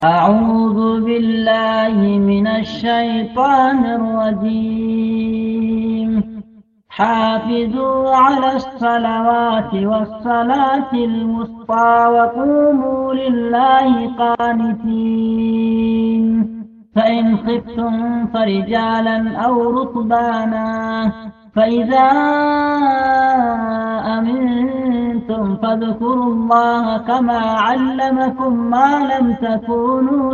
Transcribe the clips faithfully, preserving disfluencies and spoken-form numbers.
أعوذ بالله من الشيطان الرجيم حافظوا على الصلوات والصلاة الوسطى وقوموا لله قانتين فإن خفتم فرجالا أو ركبانا فإذا أمنتم فاذكروا الله كما علمكم ما لم تكونوا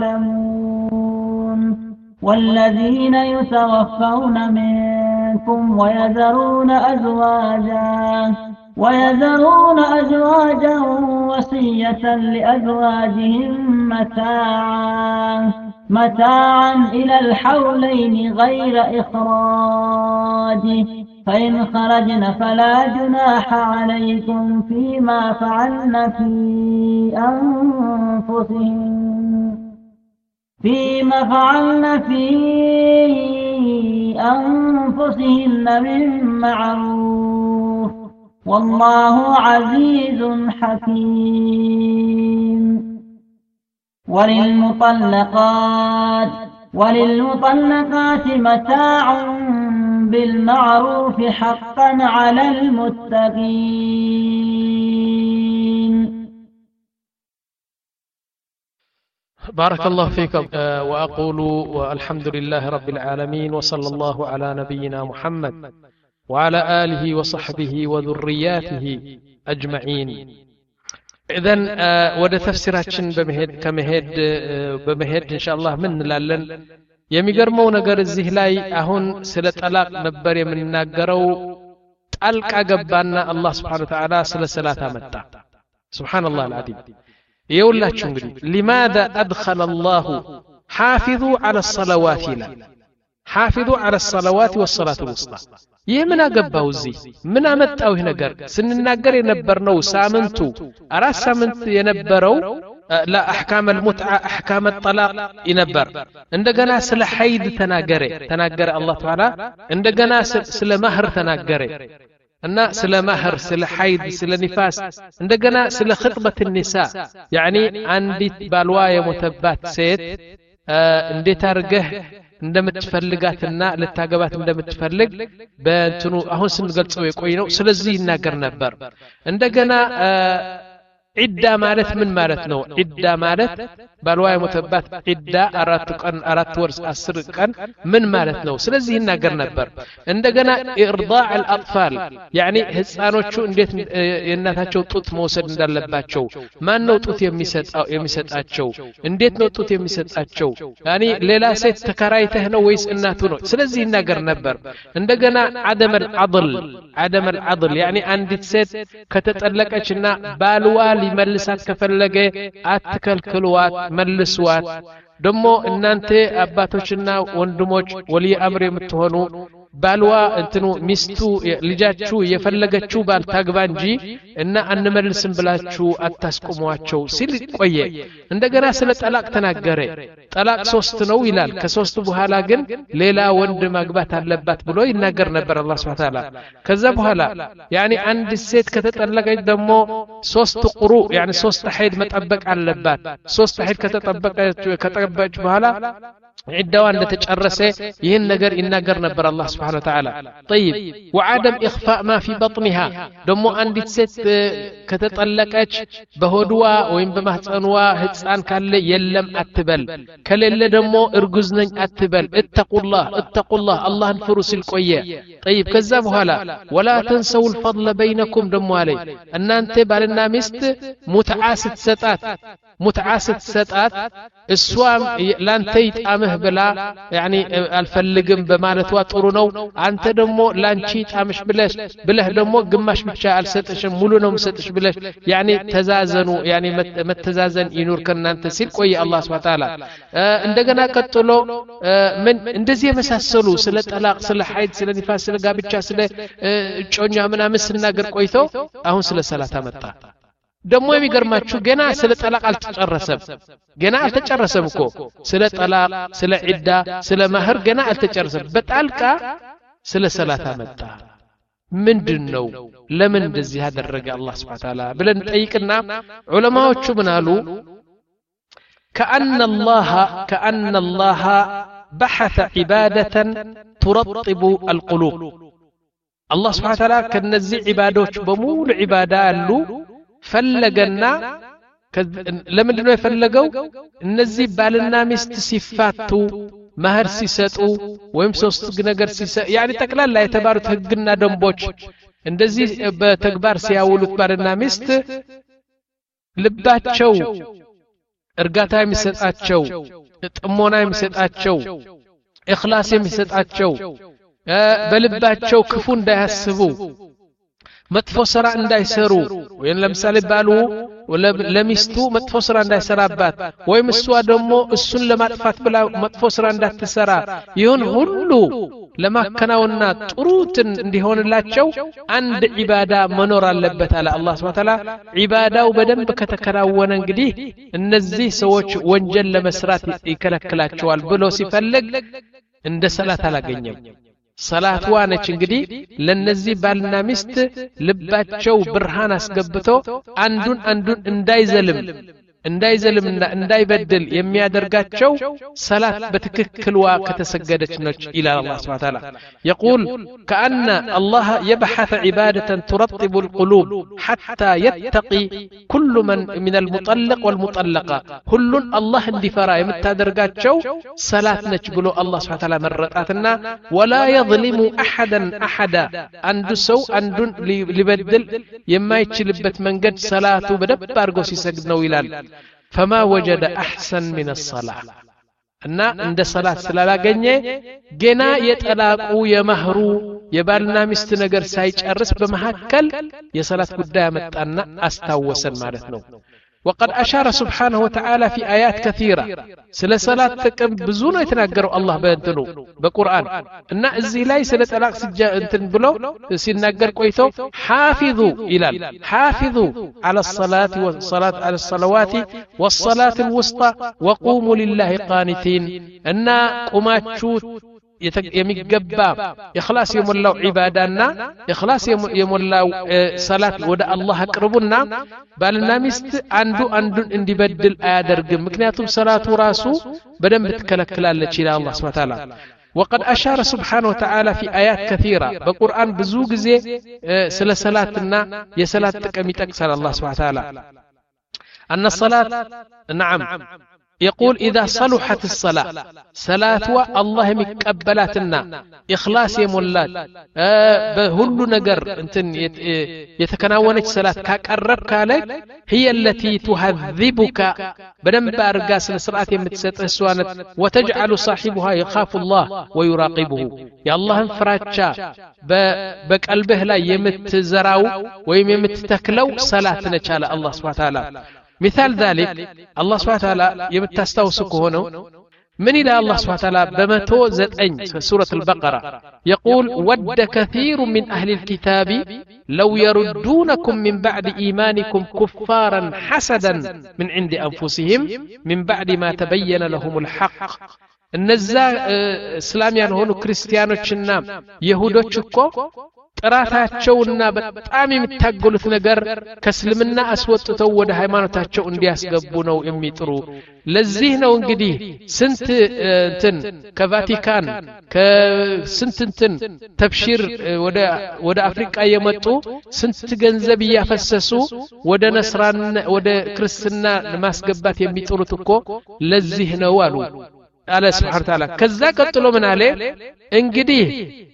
تعلمون والذين يتوفون منكم ويذرون أزواجا ويذرون أزواجا وصية لأزواجهم متاعا متاعا إلى الحولين غير إخراج فإن خرجن فلا جناح عليكم فيما فعلن في أنفسهن فيما فعلن في أنفسهن من معروف والله عزيز حكيم وللمطلقات وللمطلقات متاع بالمعروف حقا على المتقين. بارك الله فيكم. وأقول والحمد لله رب العالمين وصلى الله على نبينا محمد وعلى آله وصحبه وذرياته أجمعين. إذن ወደ ተፍሲራችን በመሄድ ከመሄድ በመሄድ ኢንሻአላህ ምን እንላለን? የሚገርመው ነገር እዚህ ላይ አሁን ስለ ጠላቅ ነበር የምንናገረው። ጣልቃ ገባና አላህ Subhanahu Wa Ta'ala ስለ ሰላት አመጣ። ሱብሃንአላህ አልዓዚም። ይኸውላችሁ እንግዲህ لماذا أدخل الله حافظوا على الصلوات لا حافظوا على الصلوات والصلاة الوسطى ይህ ምን አገባው? እዚህ ምን አመጣው? ይህ ነገር ስንናገር የነበርነው ሳምንቱ አራት ሳምንት የነበረው لا احكام المتعه احكام الطلاق ينبر እንደገና ስለ ሐይድ ተናገረ ተናገረ አላህ Ta'ala እንደገና ስለ ማህር ተናገረ እና ስለ ማህር ስለ ሐይድ ስለ ንፋስ እንደገና ስለ خطبه النساء يعني አንዲት ባልዋ የሞተባት ሴት እንዴት አርገህ እንደምትፈልጋትና ለታገባት እንደምትፈልግ በእንትኑ አሁን ስንገልጸው የቆይ ነው። ስለዚህ ይናገር ነበር። እንደገና ዒዳ ማለት ምን ማለት ነው? ዒዳ ማለት ባልዋ የሞተባት ዒዳ አራት ቀን አራት ወር አስር ቀን ምን ማለት ነው? ስለዚህ ይናገር ነበር። እንደገና ኢርዳዕ አልአጥፋል يعني ህፃኖቹ እንዴት የእናታቸው ጡት መውሰድ እንዳለባቸው ማን ነው ጡት የሚሰጣው የሚሰጣቸው እንዴት ነው ጡት የሚሰጣቸው يعني ሌላ ሴት ተከራይተህ ነው ወይስ እናቱ ነው? ስለዚህ ይናገር ነበር። እንደገና عدم العضل عدم العضل يعني አንዲት ሴት ከተጠለቀችና ባልዋ ሊመልሳት ከፈለገ አትከልክሏት መልስዋት። ደሞ እናንተ አባቶችና ወንድሞች ወሊ አምር የምትሆኑ ባልዋ እንትኑ ሚስቱ ልጃችሁ የፈለገችው ባል ታግባ እንጂ እና አንመልስም ብላችሁ አታስቆሟቸው ሲል ቆየ። እንደገና ስለ ጠላቅ ተናገረ። ጠላቅ ሶስት ነው ይላል። ከሶስቱ በኋላ ግን ሌላ ወንድ ማግባት አለባት ብሎ ይናገር ነበር አላህ Subhanahu Wa Ta'ala። ከዛ በኋላ يعني አንድ ሴት ከተጠለቀች ደግሞ ሶስት ቁሩ يعني ሶስት ሐይድ መጠበቅ አለባት። ሶስት ሐይድ ከተጠበቀች ከተጠበቀች በኋላ عدوا أن تتشرس يهن نجر إن نجر نبر الله سبحانه وتعالى. طيب وعدم إخفاء ما في بطنها دمو أن ست كتطلقش بهدوا وين بمهتنوا هتسان كان يلم أتبل كل دمو إرجزن أتبل اتقوا الله اتقوا الله الله الفرس القوية. طيب كذبوا هلا ولا تنسوا الفضل بينكم دمو علي أن أنت بالنا مست متعاسد ستات متعاسد ستات السوام لان تيت أمه بلا يعني الفلقم بمالتوا ጥሩ ነው አንተ ደሞ ላንቺ ጣምሽ ብለሽ ብለህ ደሞ ግማሽ ብቻ አልሰጥሽ ሙሉ ነው መስጥሽ ብለሽ يعني ተዛዘኑ يعني መተዛዘን ይኑር ከናንተ ሲል ቆይ አላህ Subhanahu Wa Ta'ala። እንደገና ቀጥሎ ምን እንደዚህ የመሳሰሉ ስለ ጠላቅ ስለ ሐይድ ስለ ንፋስ ስለ ጋብቻ ስለ ጮኛ ምናምን ስናገር ቆይቶ አሁን ስለ ሰላት አመጣ። ደሞ የሚገርማችሁ ገና ስለ ጠላቅ አልተጨረሰም ገና አልተጨረሰም እኮ ስለ ጠላቅ ስለ ዒዳ ስለ ማህር ገና አልተጨረሰም። በጣልቃ ስለ ሰላት አመጣ። ምንድነው? ለምን እንደዚህ ያደረገ አላህ Subhanahu Wa Ta'ala ብለን ጠይቅና ዑለማዎቹ ምን አሉ? كأن الله كأن الله بحث عبادة ترطب القلوب الله سبحانه وتعالى كنزي عبادوች በሙሉ عبادة አሉ ፈለገና ለምንድን ነው የፈለገው እነዚህ ባልና ሚስት ሲፋቱ ማህር ሲሰጡ ወይም ሶስት ነገር ሲሰጡ ያኒ ተክላላ የተባሩት ህግና ደንቦች እንደዚህ በተግባር ሲያውሉት ባልና ሚስት ልባቸው እርጋታ የሚሰጣቸው ጥሞና የሚሰጣቸው ኢኽላስ የሚሰጣቸው በልባቸው ክፉ እንዳያስቡ መጥፎ ስራ እንዳይሰሩ ወይም ለምሳሌ ባሉ ለሚስቱ መጥፎ ስራ እንዳይሰራባት ወይም እሷ ደግሞ እሱን ለማጥፋት ብላ መጥፎ ስራ እንዳትሰራ ይሁን ሁሉ ለማከናወንና ጥሩትን እንዲሆንላቸው አንድ ዒባዳ መኖር አለበት አለ አላህ Subhanahu Wa Ta'ala ዒባዳው በደንብ ከተከናወነ እንግዲህ እነዚህ ሰዎች ወንጀል ለመስራት ይከለክላቸዋል ብሎ ሲፈልግ እንደ ሰላት አላገኘም ሰላት ዋነች እንግዲህ ለነዚህ ባልና ሚስት ልባቸው ብርሃን አስገብቶ አንዱን አንዱን እንዳይዘልም እንዳይዘልምና እንዳይበድል የሚያደርጋቸው ሰላት በትክክልዋ ከተሰገደች ነች ኢላ አላህ Subhanahu Wa Ta'ala يقول كأن الله يبحث عبادة ترطب القلوب حتى يتقي كل من من المطلق والمطلقة كل الله اندفرا يمتادرغاچو صلاه ነች ብሎ አላህ Subhanahu Wa Ta'ala መረጣትና ولا يظلم احدا احدا አንዱ ሰው አንዱን ሊበድል የማይችልበት መንገድ ሰላቱ በደብ አድርጎ ሲሰግድ ነው ይላል فما وجد احسن من الصلاه እና እንደ ሰላት ስላላገኘ ገና የጠላቁ የመህሩ የባልና ሚስት ነገር ሳይጨርስ በመሐከል የሰላት ጉዳይ አመጣና አስታወሰን ማለት ነው وقد أشار سبحانه وتعالى في آيات كثيرة سلا صلاة تقم بزونه يتناقروا الله بأنتنو بقرآن إن الزلاي سلا تلاق سجاء انتن بلو سنناقر قويتو حافظوا إلى حافظوا على الصلاة والصلاة على الصلوات والصلاة الوسطى وقوموا لله قانتين إن قماتشوت يمجبا إخلاص يملاو عبادنا إخلاص يملاو صلاة ودا الله قربنا بالنا مست عنده عنده اندي بدل آدرق مكنياتهم صلاة راسو بدن بتكلكلالة إلى الله سبحانه وتعالى وقد أشار سبحانه وتعالى في آيات كثيرة بقرآن بزوج زي سلا صلاتنا يسلات تكميتك سال الله سبحانه وتعالى أن الصلاة نعم يقول إذا صلحت الصلاة صلاة الله مقبلاتنا إخلاص يمولات بهل نجر انتن يتكناونك صلاة كقربك عليك هي التي تهذبك بدن بارغاس الصلاة يمتسطسوانت وتجعل صاحبها يخاف الله ويراقبه يا الله فراتشا بقلبه لا يمتزراو ويم يمتتكلو صلاة نچاله الله سبحانه وتعالى مثال ذلك الله سبحانه وتعالى يمتستوسك هنا من إلى الله سبحانه وتعالى بمتو زتأن سورة البقرة يقول ود كثير من أهل الكتاب لو يردونكم من بعد إيمانكم كفارا حسدا من عند أنفسهم من بعد ما تبين لهم الحق النزا اسلاميان هونو كريستيانوچنا يهودوچكو ጥራታቸውና በጣም የሚታገሉት ነገር ከእስልምና አስወጥተው ወደ ሃይማኖታቸው እንዲያስገቡ ነው የሚጥሩ ለዚህ ነው እንግዲህ ስንት እንትን ከቫቲካን ከስንት እንትን ተብሺር ወደ ወደ አፍሪካ የመጡ ስንት ገንዘብ ያፈሰሱ ወደ ነስራን ወደ ክርስትና ለማስገባት የሚጥሩት እኮ ለዚህ ነው አሉ አለ Subhanahu Wa Ta'ala ከዛ ቀጥሎ ምን አለ እንግዲህ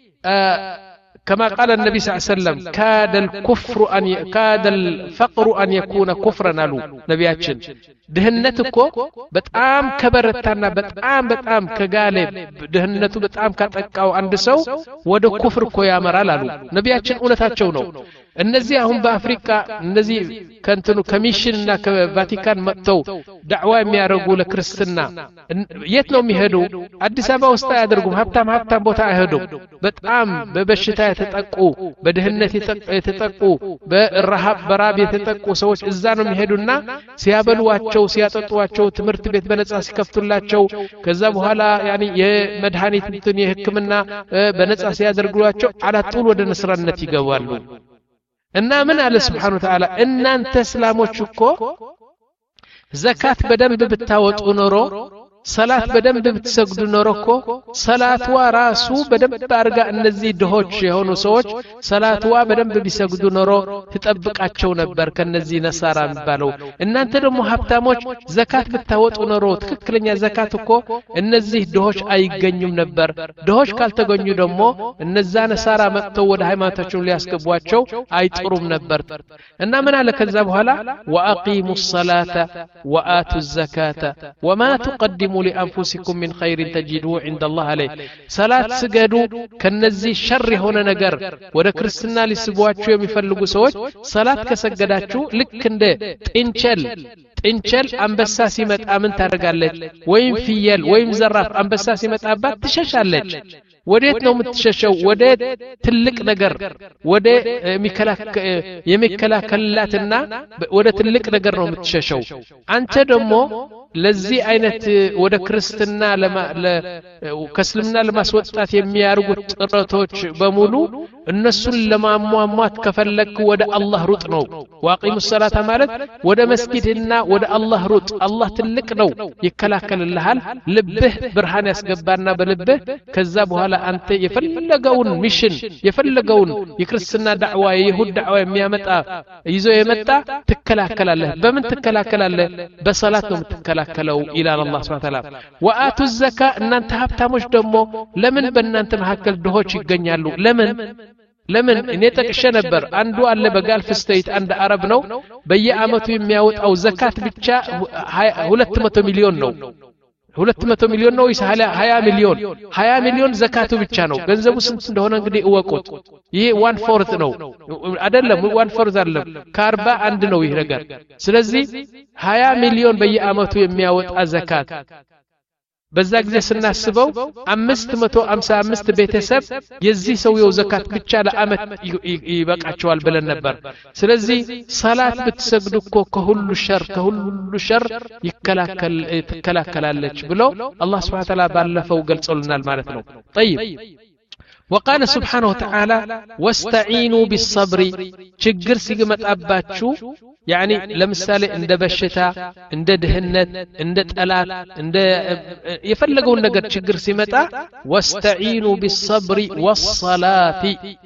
كما قال النبي صلى الله عليه وسلم كاد الكفر أن ي... كاد الفقر أن يكون كفرا نالو نبياتشن دهنتكو بتأم كبرتنا بتأم بتأم كغالب دهنتو بتأم كتقاو عند سو ودو كفر كو يامرا لالو نبياتشن اونتاچو نو እነዚህ አሁን በአፍሪካ እነዚህ ከንተኑ ኮሚሽንና ከቫቲካን መጥተው ዳዕዋ የሚያደርጉ ለክርስትና የት ነው የሚሄዱ አዲስ አበባ ውስጥ ያደርጉም ሀብታም ሀብታም ቦታ አይሄዱም በጣም በበሽታ የተጠቁ በድህነት የተጠቁ በረሃብ በራብ የተጠቁ ሰዎች እዛ ነው የሚሄዱና ሲያበሉዋቸው ሲያጠጡዋቸው ትምህርት ቤት በነጻ ሲከፍቱላቸው ከዛ በኋላ ያኒ የመድኃኒት እንትን የሕክምና በነጻ ሲያደርጉላቸው አላጡል ወደ ነስራነት ይገባሉ እና ምን አለ Subhanahu Wa Ta'ala እናንተ እስላሞች እኮ ዘካት በደንብ ብታወጡ ኖሮ ሰላት በደንብ ብትሰግዱ ኖሮኮ ሰላትዋ ራሱ በደንብ አርጋ እነዚህ ድሆች የሆኑ ሰዎች ሰላትዋ በደንብ ቢሰግዱ ኖሮ ተጠብቃቸው ነበር ከነዚህ ነሳራ የሚባለው እናንተ ደግሞ ሀብታሞች ዘካት ብታወጡ ኖሮ ትክክለኛ ዘካት እኮ እነዚህ ድሆች አይገኙም ነበር ድሆች ካልተገኙ ደግሞ እነዛ ነሳራ መጥተው ወደ ሃይማኖታቸው ሊያስገቧቸው አይጥሩም ነበር እና ምን አለ ከዛ በኋላ ወአቂሙ الصلاة وآتوا الزكاة وما تقدموا لأنفسكم من خير تجدوه عند الله عليه صلاة سجدوا كنزي شر هنا نجر وده كريستنا لسبواتشو يمفلقوا سوج صلاة كسجداتشو لك እንደ ጥንቸል ጥንቸል አንበሳ ሲመጣ ምን ታደርጋለች ወይም ፍየል ወይም ዘራፍ አንበሳ ሲመጣባት ትሸሻለች ወዴት ነው የምትሸሸው ወደ ትልቅ ነገር ወደ የሚከላከልላትና ወደ ትልቅ ነገር ነው የምትሸሸው አንተ ደግሞ ለዚህ አይነት ወደ ክርስትና ለከስልምና ለማስወጣት የሚያርጉት ጥረቶች በሙሉ እነሱን ለማሟሟት ከፈለክ ወደ አላህ ሩጥ ነው ዋቂሙ ሰላታ ማለት ወደ መስጊድና ወደ አላህ ሩጥ አላህ ትልቅ ነው ይከላከልልሃል ልብህ ብርሃን ያስገባና በልብህ ከዛ በኋላ አንተ የፈለገውን ሚሽን የፈለገውን የክርስትና ዳዕዋ የይሁድ ዳዕዋ የሚያመጣ ይዞ የመጣ ትከላከላለህ በምን ትከላከላለህ በሰላት ነው የምትከላከለው ኢላላ አላህ ሱብሓነሁ ወተዓላ ወአቱ الزكاة እናንተ ሀብታሞች ደግሞ ለምን በእናንተ መካከል ድሆች ይገኛሉ ለምን ለምን እኔ ተቀሸ ነበር አንዱ አለ በጋልፍ ስቴት አንድ አረብ ነው በየአመቱ የሚያወጣው ዘካት ብቻ ሁለት መቶ ሚሊዮን ነው ሁለት መቶ ሚሊዮን ነው ይሳለ ሃያ ሚሊዮን ሃያ ሚሊዮን ዘካቱ ብቻ ነው ገንዘቡ ስንት እንደሆነ እንግዲህ እወቁት ይሄ ዋን ፎርዝ ነው አይደለም ዋን ፎርዝ አይደለም ከአርባ አንድ ነው ይሄ ነገር ስለዚህ ሃያ ሚሊዮን በየአመቱ የሚያወጣ ዘካት በዛ ጊዜ ስናስበው አምስት መቶ ሃምሳ አምስት ቤተሰብ የዚህ ሰውየው ዘካት ብቻ ለአመት ይበቃቸዋል ብለን ነበር ስለዚህ ሰላት ብትሰግዱ እኮ ከሁሉ ሸር ከሁሉ ሸር ይከላከል ትከላከላለች ብሎ አላህ Subhanahu Wa Ta'ala ባለፈው ገልጾልናል ማለት ነው طيب وقال سبحانه وتعالى واستعينوا بالصبر ችግር ሲመጣባችሁ يعني ለምሳሌ እንደ በሽታ እንደ ድህነት እንደ ጠላት እንደ የፈለገውን ነገር ችግር ሲመጣ واستعينوا بالصبر والصلاة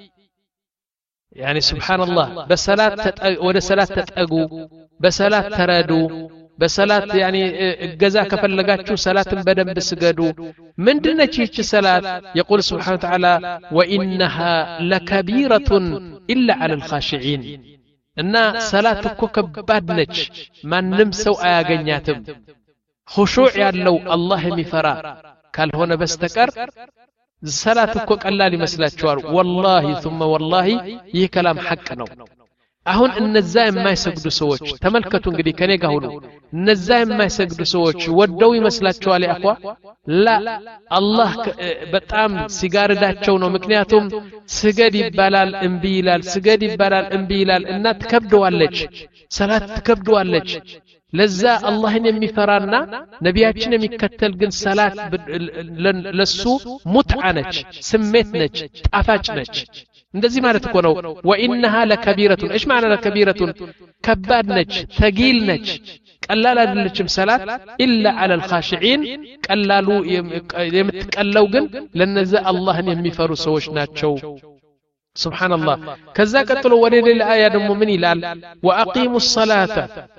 يعني سبحان الله በሰላት ወደ ሰላት ተጠጉ በሰላት ተረዱ በሰላት يعني እገዛ ከፈለጋችሁ ሰላትን በደንብ ስገዱ ምንድነች ይህች ሰላት يقول سبحانه وتعالى وانها لكبيرة الا على الخاشعين እና ሰላት እኮ ከባድ ነች ማንንም ሰው አያገኛትም ኹሹዕ ያለው አላህ የሚፈራ ካልሆነ በስተቀር ሰላት እኮ ቀላል ይመስላችኋል والله ثم والله ይህ كلام ሐቅ ነው አሁን እነዛ የማይሰግዱ ሰዎች ተመልከቱ እንግዲህ ከኔ ጋር ሁሉ እነዛ የማይሰግዱ ሰዎች ወደው ይመስላችኋል ያኳ ላ አላህ በጣም ሲጋርዳቸው ነው ምክንያቱም ስገድ ይባላል እንቢ ይላል ስገድ ይባላል እንቢ ይላል እና ተከብደዋለች ሰላት ተከብደዋለች ለዛ አላህን የሚፈራና ነቢያችን የሚከተል ግን ሰላት ለሱ ሙትዓ ነች ስሜት ነች ጣፋጭ ነች እንደዚህ ማለት እኮ ነው ወኢንሃ ለከቢረቱን እሽ ማዕና ለከቢረቱን ከባድ ነች ተጊል ነች ቀላል አይደለችም ሰላት ኢላ አለ الخاشعين ቀላሉ የምትቀለው ግን ለነዛ አላህን የሚፈሩ ሰዎች ናቸው ሱብሃንአላህ ከዛ ቀጥሎ ወደ ሌላ አያ ደግሞ ምን ይላል واقيموا الصلاه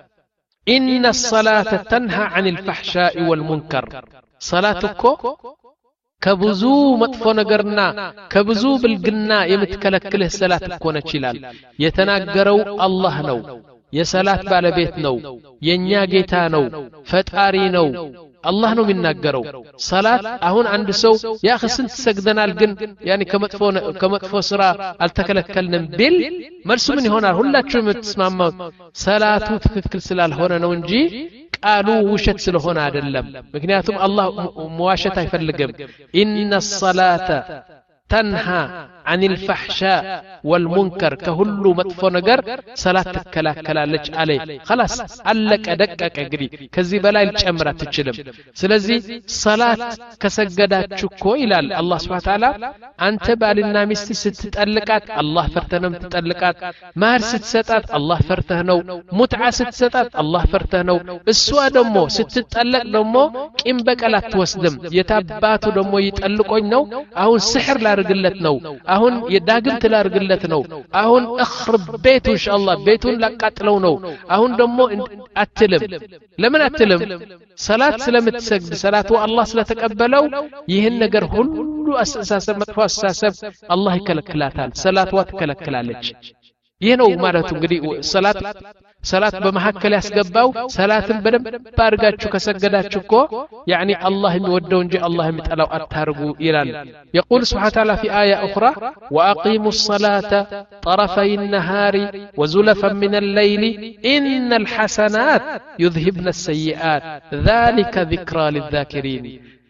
ان الصلاه تنهى عن الفحشاء والمنكر صلاتكو ከብዙ መጥፎ ነገርና ከብዙ ብልግና የምትከለክልህ ሰላት እኮ ነች ይላል የተናገረው አላህ ነው የሰላት ባለቤት ነው የኛ ጌታ ነው ፈጣሪ ነው አላህ ነው የሚናገረው ሰላት አሁን አንድ ሰው ያ خስንት ሰግደናል ግን ያኒ ከመጥፎ ከመጥፎ ስራ አልተከለከልንም ቢል መልሱ ምን ይሆናል ሁላችሁም የምትስማማው ሰላቱ ትክክል ስላልሆነ ነው እንጂ ቃሉ ውሸት ስለሆነ አይደለም ምክንያቱም አላህ መዋሸት አይፈልግም ኢነ الصلاه تنهى عن الفحشاء والمنكر كهلو مطفو نجر صلاة تكلاكلالج عليه خلاص علق دقق اجري كذي بلاي الجمره تجلم ስለዚህ صلاه ከሰገዳችሁ እኮ ይላል አላህ Subhanahu Wa Ta'ala አንተ ባልና ሚስት ስትጠልቃት አላህ ፈርተህ ነው የምትጠልቃት ማህር ስትሰጣት አላህ ፈርተህ ነው ሙትዓ ስትሰጣት አላህ ፈርተህ ነው እሷ ደግሞ ስትጠለቅ ደግሞ ቂም በቀል አትወስድም የታባቱ ደግሞ ይጠልቆኝ ነው አሁን ስሕር ላርግለት ነው አሁን የዳግም ትላርግለት ነው አሁን እخرب ቤቱ ኢንሻአላህ ቤቱን ላቃጥለው ነው አሁን ደግሞ አትልም ለምን አትልም ሰላት ስለምትሰግድ ሰላቱ አላህ ስለተቀበለው ይህን ነገር ሁሉ አስተሳሰብ መጥፎ አስተሳሰብ አላህ ይከለክላታል ሰላቷ ትከለክላለች ይህ ነው ማለት እንግዲህ ሰላት ሰላት በመሐከል ያስገባው ሰላትን በደንብ ባርጋችሁ ከሰገዳችሁ እኮ يعني الله የሚወደው እንጂ الله የሚጠላው አታርጉ ይላል يقول سبحانه وتعالى في آية أخرى وأقيموا الصلاة طرفي النهار وزلفا من الليل إن الحسنات يذهبن السيئات ذلك ذكرى للذاكرين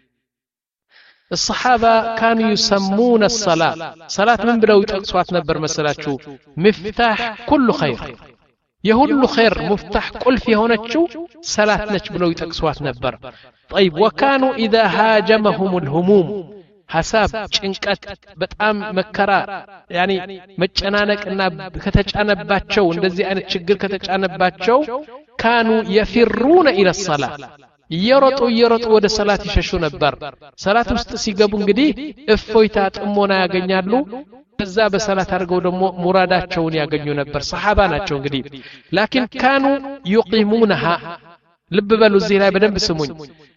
الصحابة كانوا يسمون الصلاة صلاة من بلو يتقصوات نبر مسلاتشو مفتاح كل خير يهول خير مفتاح كل في هونتشو صلاة نجبلو يتقصوات نبر طيب وكانوا إذا هاجمهم الهموم حساب چنقت بتام مكرا يعني مچنانك ان كتچانباچو እንደዚህ አይነት ችግር ከተጫነባቸው كانوا يفرون الى الصلاه يرطو يرطو ወደ ሰላት ይሸሹ ነበር ሰላት ውስጥ ሲገቡ እንግዲህ እፎይታ ጥሞና ያገኛሉ ከዛ በሰላት አድርገው ደግሞ ሙራዳቸውን ያገኙ ነበር ሰሃባ ናቸው እንግዲህ لكن كانوا يقيمونها ልብ በሉ እዚህ ላይ በደንብ ስሙኝ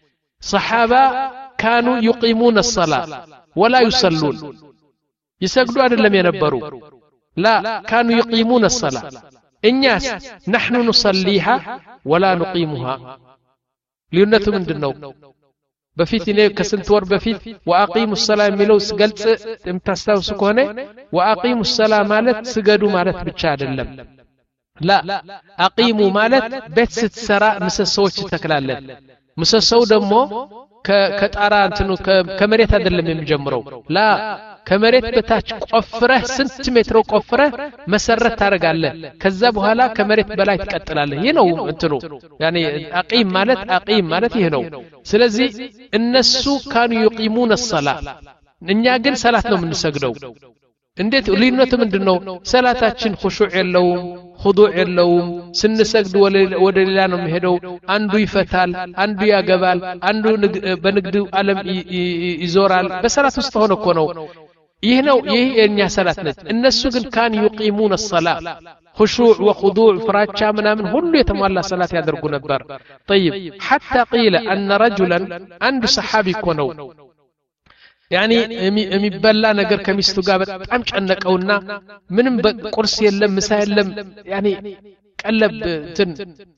صحابه كانوا يقيمون الصلاه ولا يصلون يسجدوا አይደለም የነበሩ لا كانوا يقيمون الصلاه الناس نحن نصليها ولا نقيمها ልዩነቱ ምንድነው በፊት እኔ ከስንት ወር በፊት ወአቂሙ الصلاه የሚለው ስገልጽ እንታስታውሱ ከሆነ ወአቂሙ الصلاه ማለት ስገዱ ማለት ብቻ አይደለም لا አቂሙ ማለት ቤት ስትሰራ ምሰሶዎች ተከላለን ምሰሶው ደግሞ ከጣራ እንትኑ ከመሬት አይደለም የሚጀምረው لا ከመሬት በታች ቆፍረህ ስንት ሜትር ቆፍረህ መሰረት ታረጋለህ ከዛ በኋላ ከመሬት በላይ ትቀጥላለህ ይሄ ነው እንትኑ يعني አቂም ማለት አቂም ማለት ይሄ ነው ስለዚህ እነሱ ካኑ يقيمون الصلاه እኛ ግን ሰላት ነው የምንሰግደው እንዴት ልዩነቱ ምንድነው ሰላታችን ኹሹዕ የለውም ኹዱዕ የለውም ስንሰግድ ወደ ሌላ ነው የሚሄደው አንዱ ይፈታል አንዱ ያገባል አንዱ በንግድ ዓለም ይዞራል በሰላት ውስጥ ሆነ እኮ ነው ይህ ነው ይህ የኛ ሰላት ነች እነሱ ግን ካን يقيمون الصلاه خشوع وخضوع ፍራቻ ምናምን ሁሉ የተሟላ ሰላት ያደርጉ ነበር طيب حتى قيل ان رجلا عند صحابي كونوا يعني የሚበላ ነገር ከሚስቱ ጋር በጣም ጨነቀውና ምንም ቁርስ የለም ምሳ የለም يعني ቀለብ እንትን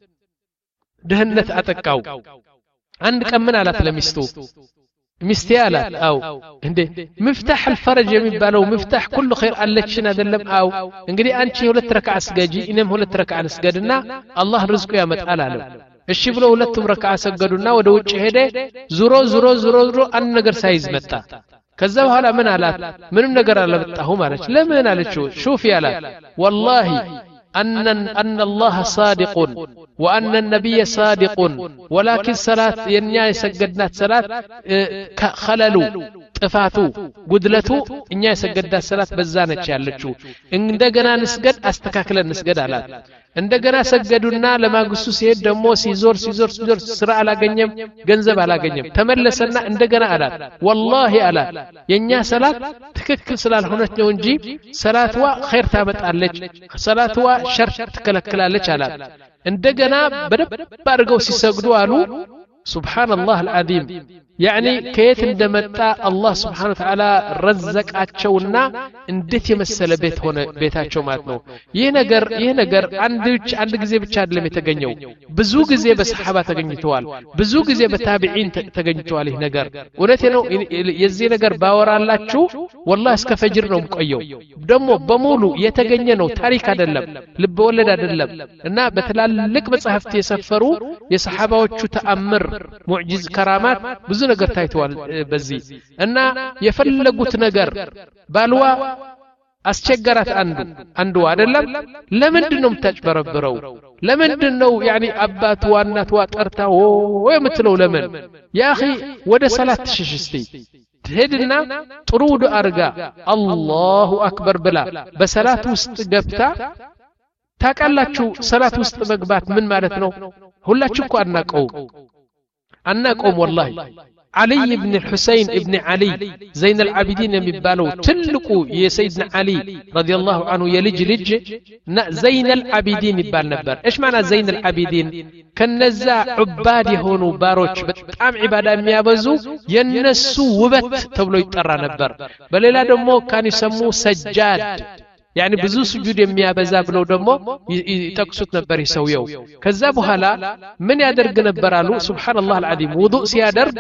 ደህነት አጠቃው አንድ ቀን ምን አላት ለሚስቱ ሚስቴ አላት አው እንዴ مفتاح الفرج የሚባለው مفتاح كل خير አለችን አይደለም አው እንግዲህ አንቺ ሁለት ረካዓ ስገጂ እኔም ሁለት ረካዓ ልስገድና አላህ ርዝቁ ያመጣል አለ እሺ ብሎ ሁለቱም ረካዓ ሰገዱና ወደ ውጭ ሄደ ዙሮ ዙሮ ዙሮ ዙሮ አንድ ነገር ሳይዝ መጣ ከዛ በኋላ ምን አላት ምንም ነገር አልመጣሁ ማለት ለምን አለችው ሹፊ አላት والله ان ان الله صادق وان النبي صادق ولكن صلاه ينيا يسجدنات صلاه خللوا ጥፋቱ ጉድለቱ እኛ የሰገዳት ሰላት በዛነች ያለችው እንደገና ንስገድ አስተካክለን ንስገድ አላት እንደገና ሰገዱና ለማግስቱ ሲሄድ ደሞ ሲዞር ሲዞር ሲዞር ስራ አላገኘም ገንዘብ አላገኘም ተመለሰና እንደገና አላት والله አላት የኛ ሰላት ትክክል ስላልሆነች ነው እንጂ ሰላትዋ ኸይር ታመጣለች ሰላትዋ ሸር ትከለክላለች አላት እንደገና በደብ አድርገው ሲሰግዱ አሉ سبحان الله العظيم يعني كيت እንደመጣ الله سبحانه وتعالى ረዘቃቸውና እንዴት የመሰለ ቤት ሆነ ቤታቸው ማለት ነው ይሄ ነገር ይሄ ነገር አንድ አንድ ጊዜ ብቻ አይደለም የተገኘው ብዙ ጊዜ በሰሃባ ተገኝተዋል ብዙ ጊዜ በታቢዒን ተገኝተዋል ይሄ ነገር ወለቴ ነው የዚህ ነገር ባወራላችሁ والله እስከ ፈጅር ነው ቆየው ደሞ በሙሉ የተገኘ ነው ታሪክ አይደለም ልብ ወለድ አይደለም እና በተላልቅ መጽሐፍት የሰፈሩ የሰሃባዎቹ ተአምር ሙዕጂዝ ከራማት ብዙ ነገር ታይቷል በዚህ እና የፈለጉት ነገር ባልዋ አስቸገራት አንዱ አንዱ አይደለም ለምንድነው የምታጭበረብረው ለምንድነው ያኒ አባቷ እናቷ ጠርታው ወይ የምትለው ለምን ያ اخي ወደ ሰላት ሽሽስቲ ትሄድና ጥሩ ዱዓ አርጋ አላሁ አክበር ብላ በሰላት ውስጥ ገብታ ታቃላችሁ ሰላት ውስጥ መግባት ምን ማለት ነው ሁላችሁ እኮ አናቀው አናቀው والله علي بن الحسين ابن علي زين العابدين የሚባለው ትልቁ የሰይድና علي رضي الله عنه የልጅ ልጅ زين العابدين ይባል ነበር ايش معنى زين العابدين ከነዛ ዑባድ የሆኑ ባሮች በጣም ዒባዳ የሚያበዙ የነሱ ውበት ተብሎ ይጠራ ነበር በሌላ ደግሞ ካን ይሰሙ ሰጃድ يعني ብዙ ስጁድ የሚያበዛ ብለው ደግሞ ይጠቅሱት ነበር ይሰውየው ከዛ በኋላ ምን ያደርግ ነበር አሉ ሱብሃንአላህ አልዓዚም ውዱእ ሲያደርግ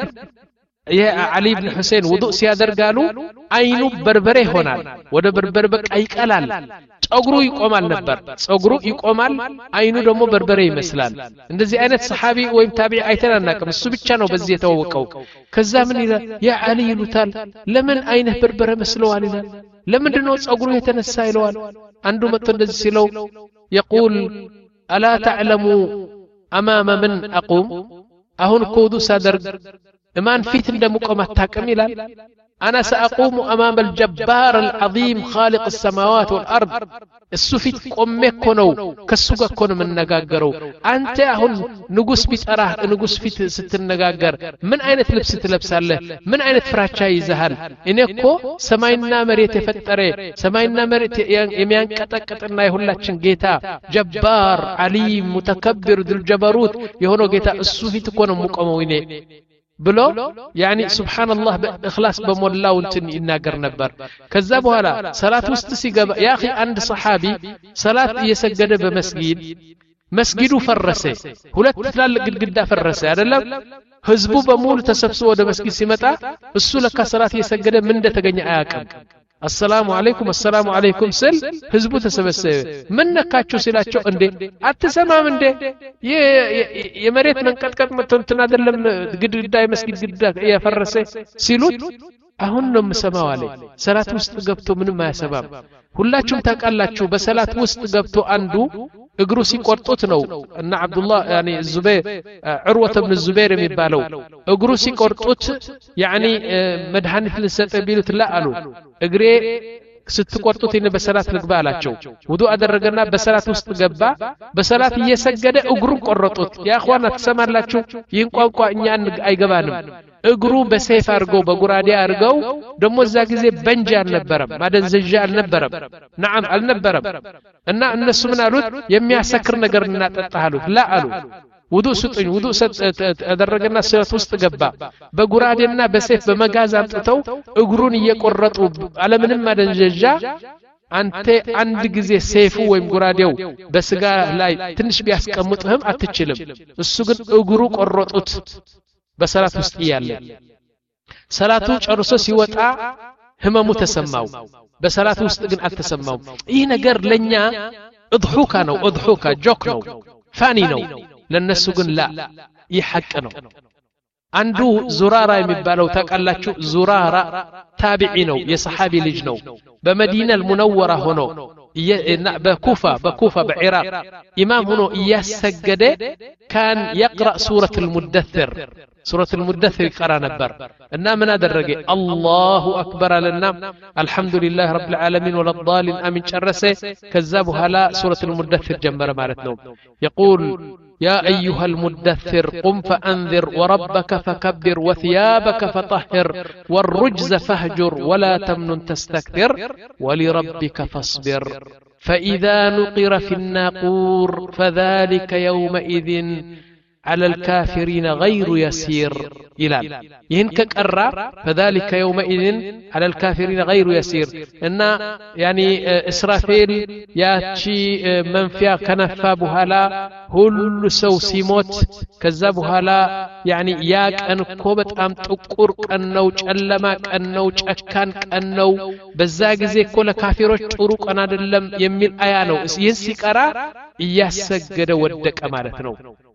የዓሊ ኢብኑ ሁሰይን ውዱእ ሲያደርጋሉ አይኑ በርበሬ ይሆናል ወደ በርበሬ በቃ ይቀላል ጸጉሩ ይቆማል ነበር ጸጉሩ ይቆማል አይኑ ደግሞ በርበሬ ይመስላል እንደዚህ አይነት ሰሃቢ ወይም ታቢዒ አይተናናቅም እሱ ብቻ ነው በዚህ የተወቀው ከዛ ምን ይላል ያ ዓሊ ይሉታል ለምን አይንህ በርበሬ መስለዋል ይላል ለምንድነው ጸጉሩ የተነሳ ይለዋል አንዱ መጥቶ እንደዚህ ሲለው يقول الا تعلم امام من اقوم አሁን ኮዱ ሳደርግ እማን ፊት እንደምቆም አታውቅም ይላል انا ساقوم امام الجبار العظيم خالق السماوات والارض السفيت ቆሜኮ ነው ከሱ ጋር እኮ ነው መነጋገረው አንተ አሁን ንጉስ ቢጠራህ ንጉስ ፊት ስትነጋገር ምን አይነት ልብስ ትለብሳለህ ምን አይነት ፍራቻ ይዘሃል እኔ እኮ ሰማይና መሬት የፈጠረ ሰማይና መሬት የሚያንቀጠቅጥና የሁላችን ጌታ ጀባር ዓሊም ሙተከብር ذو الجبروت የሆነው ጌታ እሱ ፊት እኮ ነው የምቆመው እኔ ብሎ يعني سبحان الله باخلاص በሞላው እንትን ይናገር ነበር ከዛ በኋላ ሰላት ውስጥ ሲገባ ያ اخي አንድ ሰሃቢ ሰላት እየሰገደ በመስጊድ መስጊዱ ፈረሰ ሁለት ትላልቅ ግድግዳ ፈረሰ አይደለም ህዝቡ በሙሉ ተሰብስቦ ወደ መስጊድ ሲመጣ እሱ ለካ ሰላት እየሰገደ ምን እንደተገኘ አያውቅም السلام عليكم السلام عليكم سل ህዝቡ ተሰበሰበ ምን ነካችሁ ሲላቸው እንዴ አትሰማም እንዴ የመሬት መንቀጥቀጥ መተንተና አይደለም ግድግዳ የመስጊድ ግድግዳ ያፈረሰ ሲሉት አሁን ነው መስማው አለ ሰላት ውስጥ ገብቶ ምንም አያሰባም ሁላችሁም ታውቃላችሁ በሰላት ውስጥ ገብቶ አንዱ እግሩ ሲቆርጡት ነው እና አብዱላህ يعني الزبير عروة بن الزبير የሚባለው እግሩ ሲቆርጡት يعني መድኃኒት ልሰጥ ቢሉት ላ አሉ እግሬ ስትቆርጡት እኔ በሰላት ልግባ አላቸው ውዱእ አደረገና በሰላት ውስጥ ገባ በሰላት እየሰገደ እግሩን ቆረጡት ያ اخوانا ተሰማላችሁ ይህን ቋንቋ እኛ አይገባንም እግሩ በሰይፍ አርገው በጉራዴ አርገው ደሞ እዛ ጊዜ በንጅ አልነበረም ማደንዘዣ አልነበረም نعم አልነበረም እና እነሱ ምን አሉት የሚያሰክር ነገር እናጠጣሉት ላ አሉ ውዱእ ስጡኝ ውዱእ አደረገና ሰላት ውስጥ ገባ በጉራዴና በሰይፍ በመጋዝ አምጥተው እግሩን እየቆረጡ አለምንም ማደንዘዣ አንተ አንድ ጊዜ ሰይፉ ወይም ጉራዴው በስጋ ላይ ትንሽ ቢያስቀምጥህም አትችልም እሱ ግን እግሩ ቆረጡት በሰላት ውስጥ ያለ ሰላቱ ጨርሶ ሲወጣ ህመሙ ተሰማው በሰላት ውስጥ ግን አልተሰማው ይህ ነገር ለኛ እድሁካ ነው እድሁካ ጆክ ነው ፋኒ ነው ለነሱ ግን ላ ይሐቅ ነው አንዱ ዙራራ የሚባለው ታቃላችሁ ዙራራ ታቢዒ ነው የሰሃቢ ልጅ ነው በመዲና المنوره ሆኖ بكوفة بكوفة بعراق إمام هنا يسجد كان يقرأ سورة المدثر سورة المدثر قرأ نبر إنما من هذا الرجل الله أكبر لنا الحمد لله رب العالمين ولا الضالين آمين شرسه كذبها لا سورة المدثر جنبر مالتنا يقول يا أيها المدثر قم فأنذر وربك فكبر وثيابك فطهر والرجز فاهجر ولا تمنن تستكثر ولربك فاصبر فإذا نقر في الناقور فذلك يومئذ على الكافرين غير يسير إلى ينك قرا فذلك يومئذ على الكافرين غير يسير إن يعني إسرافيل ياتشي منفيا كنفا بهلا كل سو سيموت كذبها لا يعني ياك أن كوبت أم تقر كأنه جلما كأنه جكان كأنه بزاق زي كل كافروش طرق أنا دلم يميل أيانو ينسي قرا يسجد ودك أمانتنو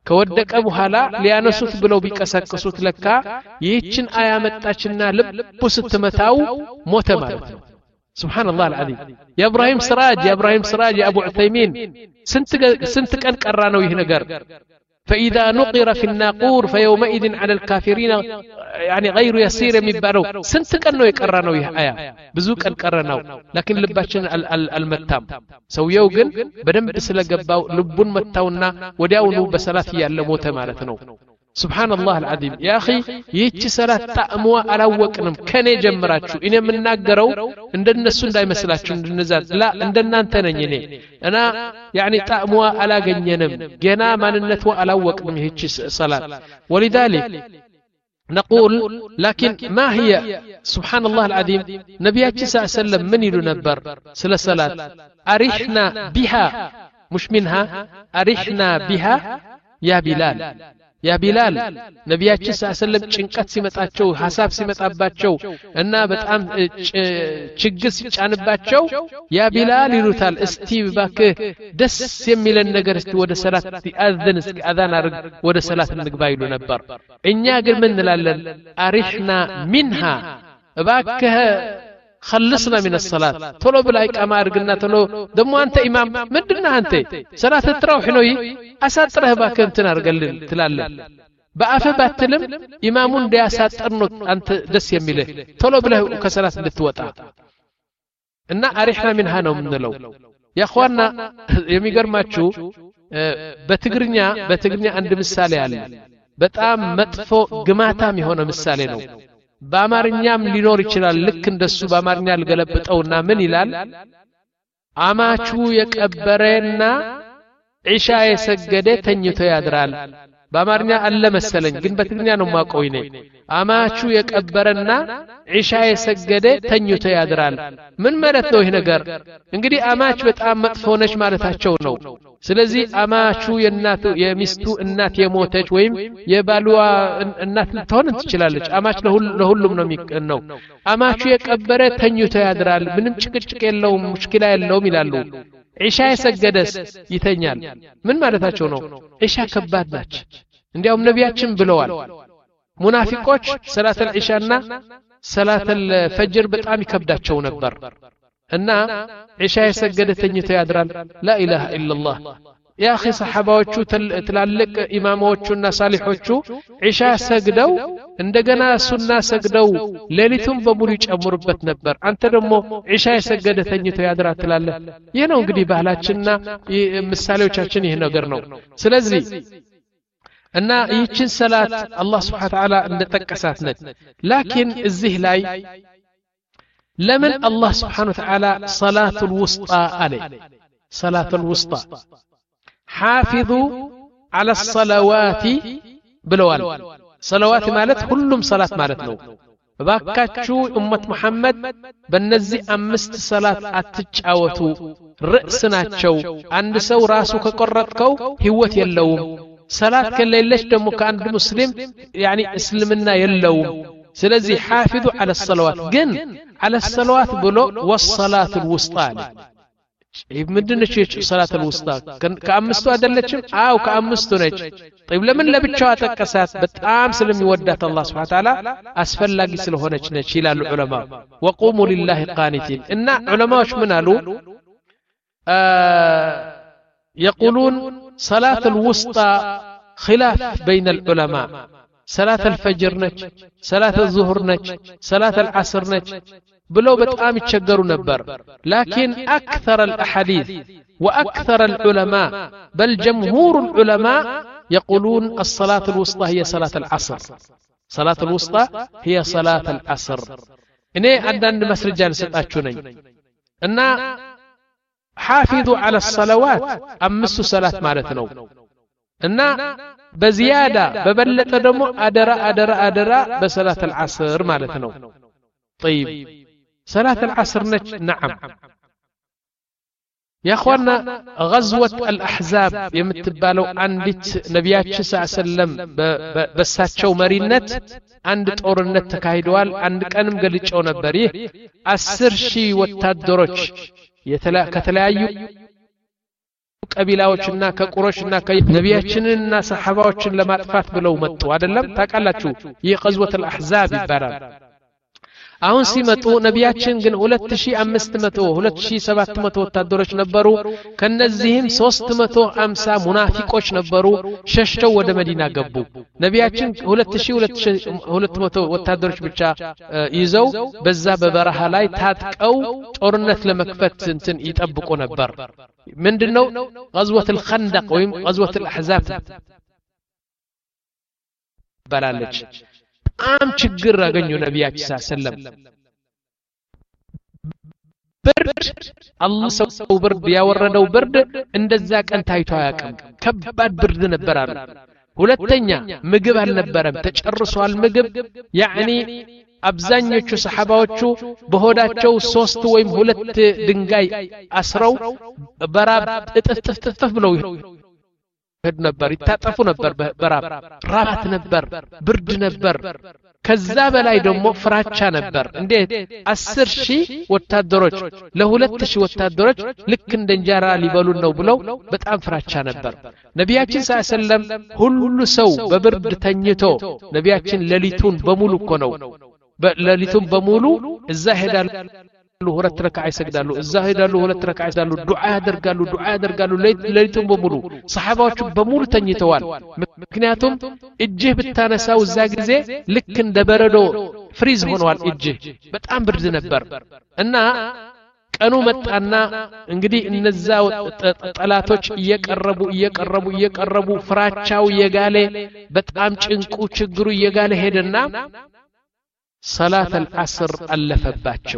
ከወደቀ በኋላ ሊያነሱት ብለው ቢቀሰቅሱት ለካ ይህችን አያ መጣችና ልቡ ስትመታው ሞተ ማለት ነው سبحان الله العظيم يا ابراهيم سراج يا ابراهيم سراج يا ابو عثيمين سنت سنت كان قرانو ይህ ነገር فإذا نقر في الناقور فيومئذ على الكافرين يعني غير يسير የሚባለው ስንት ቀን ነው የቀራነው ይህ አያ ብዙ ቀን ቀራነው لكن ልባችን አልመታም ሰውየው ግን በደንብ ስለገባው ልቡን መታውና ወዲያውኑ በሰላት ያለ ሞተ ማለት ነው سبحان الله العظيم يا اخي ይህች ሰላት ታእሙዋ አላወቅንም ከኔ ጀምራችሁ እኔ የምናገረው እንደነሱ እንዳይመስላችሁ እንደነዛት ላ እንደናንተ ነኝ እኔ انا يعني ታእሙዋ አላገኘንም ገና ማንነቷ አላወቅንም ይህች ሰላት ولذلك نقول لكن ما هي سبحان الله العظيم نبياتي صلى الله عليه وسلم من يلو نبر سلا صلاة أرحنا بها مش منها أرحنا بها يا بلال يا بلال نبياتي صلى الله عليه وسلم ጭንቀት ሲመጣቸው ሐሳብ ሲመጣባቸው እና በጣም ችግር ሲጫንባቸው ያ ቢላል ይሉታል እስቲ ባክህ ደስ የሚለን ነገር እስቲ ወደ ሰላት ያዘን እስቲ አዛን አርግ ወደ ሰላት እንግባ ይሉ ነበር እኛ ግን ምን እንላለን አሪህና منها ባክህ خلصنا من الصلاه ቶሎ ብላይ ቃማ አርግና ቶሎ ደሞ አንተ ኢማም ምንድነው አንተ ሰላት ተራውህ ነው አሳጥረህ ባክህ እንትን አርገልን ትላለህ በአፈ ባትልም ኢማሙ እንዲያሳጥር ነው አንተ ደስ የሚልህ ቶሎ ብለህ ከሰላት እንድትወጣ እና አሪህና منها ነው ምንለው ያ اخوانا የሚገርማችሁ በትግርኛ በትግርኛ አንድ ምሳሌ አለ በጣም መጥፎ ግማታም የሆነ ምሳሌ ነው በአማርኛም ሊኖር ይችላል ልክ እንደሱ በአማርኛ ልገለብጠውና ምን ይላል አማቹ የቀበረና ዒሻ የሰገደ ተኝቶ ያድራል በአማርኛ አለ መሰለኝ ግን በትግርኛ ነው ማቀው ይኔ አማቹ የቀበረና ዒሻ የሰገደ ተኝቶ ያድራል ምን ማለት ነው ይሄ ነገር እንግዲህ አማች በጣም መጥፎ ነች ማለታቸው ነው ስለዚህ አማቹ የናቱ የሚስቱ እናት የሞተች ወይም የባሉዋ እናት ልትሆን ትችላለች አማች ለሁሉም ነው የሚቀነው አማቹ የቀበረ ተኝቶ ያድራል ምንም ጭቅጭቅ የለውም ሙሽኪላ የለውም ይላሉ ዒሻ የሰገደስ ይተኛል ምን ማለታቸው ነው ዒሻ ከባድ ናች እንዲያውም ነቢያችን ብለዋል ሙናፊቆች ሰላተል ዒሻና ሰላተል ፈጅር በጣም ይከብዳቸው ነበር እና ዒሻ የሰገደ ተኝቶ ያድራል لا اله الا الله يا اخي صحاباዎቹ ትላልቅ ኢማሞቹና ሳሊሖቹ ዒሻ ሰግደው እንደገና ሱና ሰግደው ሌሊቱን በሙሉ ይጨምሩበት ነበር አንተ ደግሞ ዒሻ የሰገደ ተኝቶ ያድራል ትላለህ ይሄ ነው እንግዲህ ባህላችንና ምሳሌዎቻችን ይሄ ነገር ነው ስለዚህ እና ይህችን ሰላት አላህ Subhanahu Wa Ta'ala እንደተጠቀሳት ነች ላኪን እዚህ ላይ لمن الله سبحانه وتعالى صلاة الوسطى عليه صلاة الوسطى حافظوا على الصلوات بلوال صلوات مالت كلهم صلاة مالتنا باكاتشو أمة محمد بنزي أمست صلاة أتجاوتو رأسناتشو عند سو راسو كقرتكو هوت يلوم صلاة كالليلش دمو كان مسلم يعني اسلمنا يلوم سلزي حافظوا على الصلوات جن على الصلوات بلو والصلاة الوسطى مدنش صلاة الوسطى كأمستو أدلتشم أو كأمستو نج طيب لمن لبتشوا تكسات بتأم سلم يودات الله سبحانه وتعالى أسفل لاقي سلهونج نشيل العلماء وقوموا لله قانتين إن علماء وش منالو آه يقولون صلاة الوسطى خلاف بين العلماء صلاة الفجر نج صلاة الظهر نج صلاة العصر نج بلو بتقام يتشجروا نبر لكن أكثر الأحاديث وأكثر العلماء بل جمهور العلماء يقولون الصلاة الوسطى هي صلاة العصر صلاة الوسطى هي صلاة العصر إني عندنا مسرجان ستأتشوني إن حافظوا على الصلوات أمسوا صلاة مالتنا إن بزيادة ببلت دمو أدرى أدرى أدرى بصلاة العصر مالتنا طيب صلاة العصر نج نعم يا أخوانا غزوة الأحزاب يمتبالو عندت نبيات صلى الله عليه وسلم بساتشو مرينت عندت أورنت تكايدوال عندك أنم قلتشو نبريه أسر شي وتادروش يتلا كتلايو ቀቢላዎችና ከቁረሽና ከነቢያችንና ሰሃባዎችን ለማጥፋት ብለው መጡ አይደለም ታቃላችሁ ይህ ቀዝወት الأحزاب ይባላል አሁን ሲመጡ ነቢያችን ግን ሁለት ሺህ አምስት መቶ ሁለት ሺህ ሰባት መቶ ወታደሮች ነበሩ ከነዚህም ሶስት መቶ ሃምሳ ሙናፊቆች ነበሩ ሸሽተው ወደ መዲና ገቡ ነቢያችን ሁለት ሺህ ሁለት መቶ ወታደሮች ብቻ ይዘው በዛ በበረሃ ላይ ታጥቀው ጦርነት ለመክፈት እንትን ይጠብቁ ነበር ምንድነው غزوة الخندق ወይም غزوة الأحزاب ባላለች አም ችግር አገኙ ነቢያችን ሰለም ብርድ አላህ ሰው ብርድ ያወረደው ብርድ እንደዛ ቀን ታይቶ አያውቅም ከባድ ብርድ ነበር አሉ ሁለተኛ ምግብ አልነበረም ተጨርሷል ምግብ ያኒ አብዛኞቹ ሰሃባዎቹ በሆዳቸው ሶስት ወይም ሁለት ድንጋይ አስረው በራብ እጥፍጥፍጥፍ ብለው ሄድ ነበር ይታጠፉ ነበር በራብ ራባት ነበር ብርድ ነበር ከዛ በላይ ደግሞ ፍራቻ ነበር እንዴት አስር ሺህ ወታደሮች ለሁለት ሺህ ወታደሮች ልክ እንደ እንጀራ ሊበሉ ነው ብለው በጣም ፍራቻ ነበር ነቢያችን ሰለላም ሁሉ ሰው በብርድ ተኝቶ ነቢያችን ሌሊቱን በሙሉ እኮ ነው ሌሊቱን በሙሉ እዛ ሄዳሉ ሁለት ረካዓ ይሰግዳሉ እዛ ሄዳሉ ሁለት ረካዓ ይሰግዳሉ ዱዓ ያደርጋሉ ዱዓ ያደርጋሉ ሌሊቱን በሙሉ ሰሃባዎቹ በሙሉ ተኝተዋል ምክንያቱም እጅህ ብታነሳው እዛ ጊዜ ልክ እንደ በረዶ ፍሪዝ ሆኗል እጅህ በጣም ብርድ ነበር እና ቀኑ መጣና እንግዲህ እነዛ ጠላቶች እየቀረቡ እየቀረቡ እየቀረቡ ፍራቻው የጋለ በጣም ጭንቁ ችግሩ የጋለ ሄደና ሰላት العصر አለፈባቸው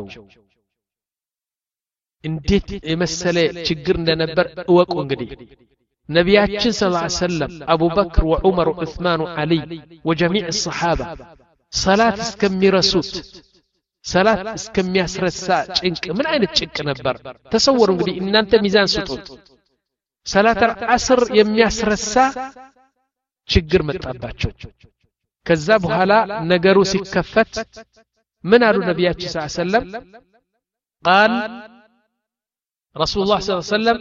እንዴት የመሰለ ችግር እንደነበር እወቁ እንግዲህ ነቢያችን ሰለላሁ ዐለይሂ ወሰለም አቡበክር ወዑመር ወዑስማን ወዓሊ ወጀሚዕ الصحابه ሰላት እስከሚረሱት ሰላት እስከሚያስረሳ ጭንቅ ምን አይነት ጭንቅ ነበር ተሰወሩ እንግዲህ እናንተ ሚዛን ስጡት ሰላት العصر የሚያስረሳ ችግር መጣባቸው ከዛ በኋላ ነገሩ ሲከፈት ምን አሉ ነቢያችን ሰለላሁ ዐለይሂ ወሰለም قال رسول الله صلى الله عليه وسلم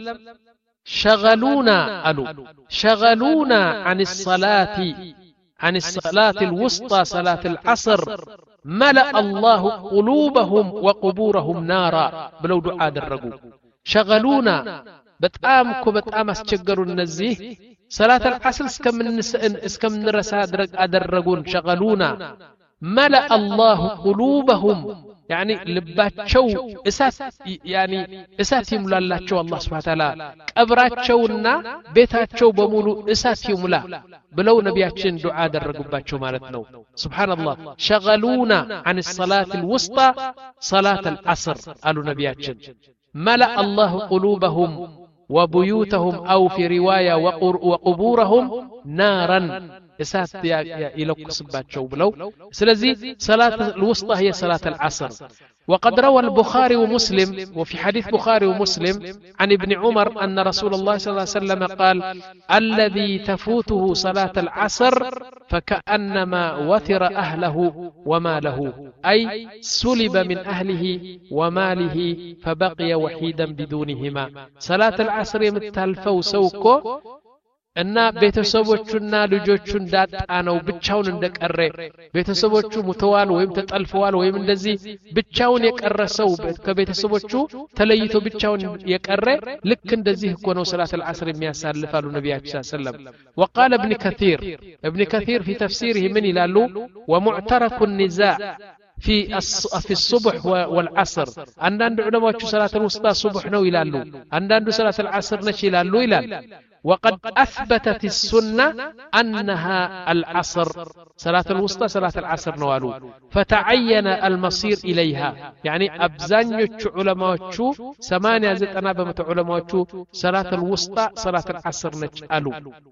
شغلونا قالوا شغلونا عن الصلاة عن الصلاة الوسطى صلاة العصر ملأ الله قلوبهم وقبورهم نارا بلو دعاء درقوا شغلونا بتقام كو بتقام اسجروا النزيه صلاة العصر اسكمن اسكمن رسا ادرقون شغلونا ملأ الله قلوبهم يعني لباتشو اسات يعني اسات يملالاتشو الله سبحانه وتعالى قبراتشونا بيتاتشو بمولو اسات يملا بلو نبياتشن دعاء درقباتشو مالتنا سبحان الله شغلونا عن الصلاة الوسطى صلاة العصر قالوا نبياتشن ملأ الله قلوبهم وبيوتهم أو في رواية وقبورهم نارا إسات يلوكس باتشو بلو سلزي صلاة الوسطى هي صلاة العصر وقد روى البخاري ومسلم وفي حديث بخاري ومسلم عن ابن عمر أن رسول الله صلى الله عليه وسلم قال الذي تفوته صلاة العصر فكأنما وثر أهله وماله أي سلب من أهله وماله فبقي وحيدا بدونهما صلاة العصر يمتلفو سوكو እና ቤተሰቦቹና ልጆቹ እንዳጣነው ብቻውን እንደቀረ ቤተሰቦቹ ሙተዋል ወይም ተጠልፈዋል ወይም እንደዚህ ብቻውን የቀረሰው ከቤተሰቦቹ ተለይቶ ብቻውን የቀረ ልክ እንደዚህ እኮ ነው ሰላት العصر የሚያሳልፋሉ ነብያችን ሰለላሁ وقال ابن كثير ابن كثير في تفسيره من يلالو ومعترك النزاع في في الصبح والعصر عندنا علماء صلاه الوسطى صبح نو يلالو عندنا صلاه العصر نش يلالو يلال وقد أثبتت السنة أنها العصر صلاة الوسطى صلاة العصر نوالو فتعين المصير إليها يعني أبزان يتشو علماء يتشو ثمانية زيت أنا بمت علماء يتشو صلاة الوسطى صلاة العصر نجألو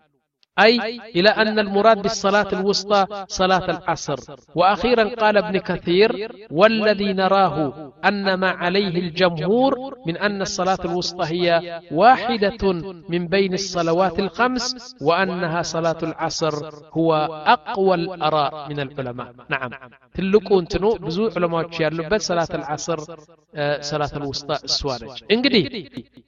أي إلى أن المراد بالصلاة الوسطى صلاة العصر وأخيرا قال ابن كثير والذي نراه أن ما عليه الجمهور من أن الصلاة الوسطى هي واحدة من بين الصلوات الخمس وأنها صلاة العصر هو أقوى الآراء من العلماء نعم تلقوا انتنو بزوء علماء تشيرلو بس صلاة العصر آه صلاة الوسطى السوارج انقدي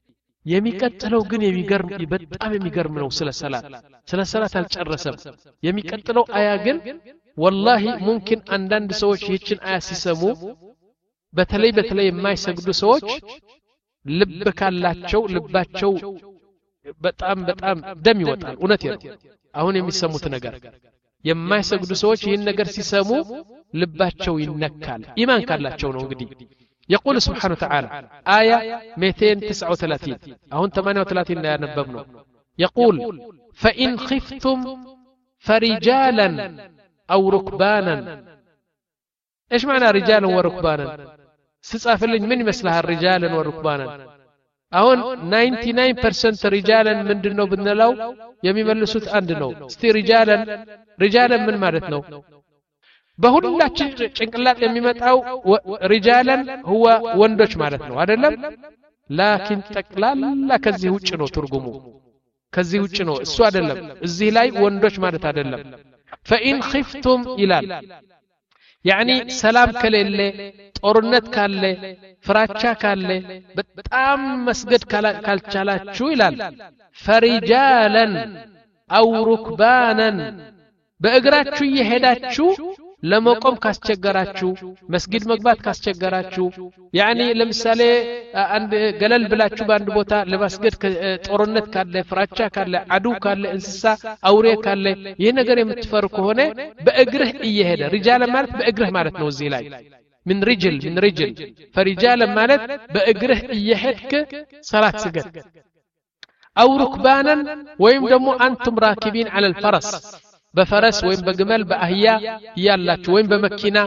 የሚቀጥለው ግን የሚገርም በጣም የሚገርም ነው ስለ ሰላት ስለ ሰላት አልጨረሰም የሚቀጥለው አያ ግን والله ممكن አንዳንድ ሰዎች ይህችን አያ ሲሰሙ በተለይ በተለይ የማይሰግዱ ሰዎች ልብ ካላቸው ልባቸው በጣም በጣም ደም ይወጣል እውነት ነው አሁን የሚሰሙት ነገር የማይሰግዱ ሰዎች ይህን ነገር ሲሰሙ ልባቸው ይነካል ኢማን ካላቸው ነው እንግዲህ يقول سبحانه وتعالى آية مئتين وتسعة وثلاثين أهون ثمانية وثلاثين لا ينببنه يقول فإن خفتم فرجالا أو ركبانا إيش معنى رجالا وركبانا ستصافلين من مثلها الرجالا وركبانا أهون تسعة وتسعين بالمئة رجالا من دنو بدنلو يمي ملسوت عندنو استي رجالا رجالا من مالتنو በሁላችን ጭንቅላት የሚመጣው ሪጃላን هو ወንዶች ማለት ነው አይደለም ላኪን ጠቅላላ ከዚህ ውጭ ነው ትርጉሙ ከዚህ ውጭ ነው እሱ አይደለም እዚህ ላይ ወንዶች ማለት አይደለም فإن خفتم ይላል يعني ሰላም ከሌለ ጦርነት ካለ ፍራቻ ካለ በጣም መስገድ ካልቻላችሁ ይላል فرجالا أو ركبانا በእግራችሁ እየሄዳችሁ ለመቆም ካስቸገራችሁ መስጊድ መግባት ካስቸገራችሁ ያኒ ለምሳሌ አንድ ገለል ብላችሁ በአንድ ቦታ ለማስገድ ጦርነት ካለ ፍራቻ ካለ አዱ ካለ እንስሳ አውሬ ካለ ይሄ ነገር የምትፈሩ ከሆነ በእግርህ እየሄደ ሪጃል ማለት በእግርህ ማለት ነው እዚህ ላይ من رجل من رجل فرجال ማለት በእግርህ እየሄድክ ሰላት ስገድ او ركبانا ወይም ደግሞ አንቱም راكبين على الفرس بفرس وين بجمل بأهيا يالله وين بمكينة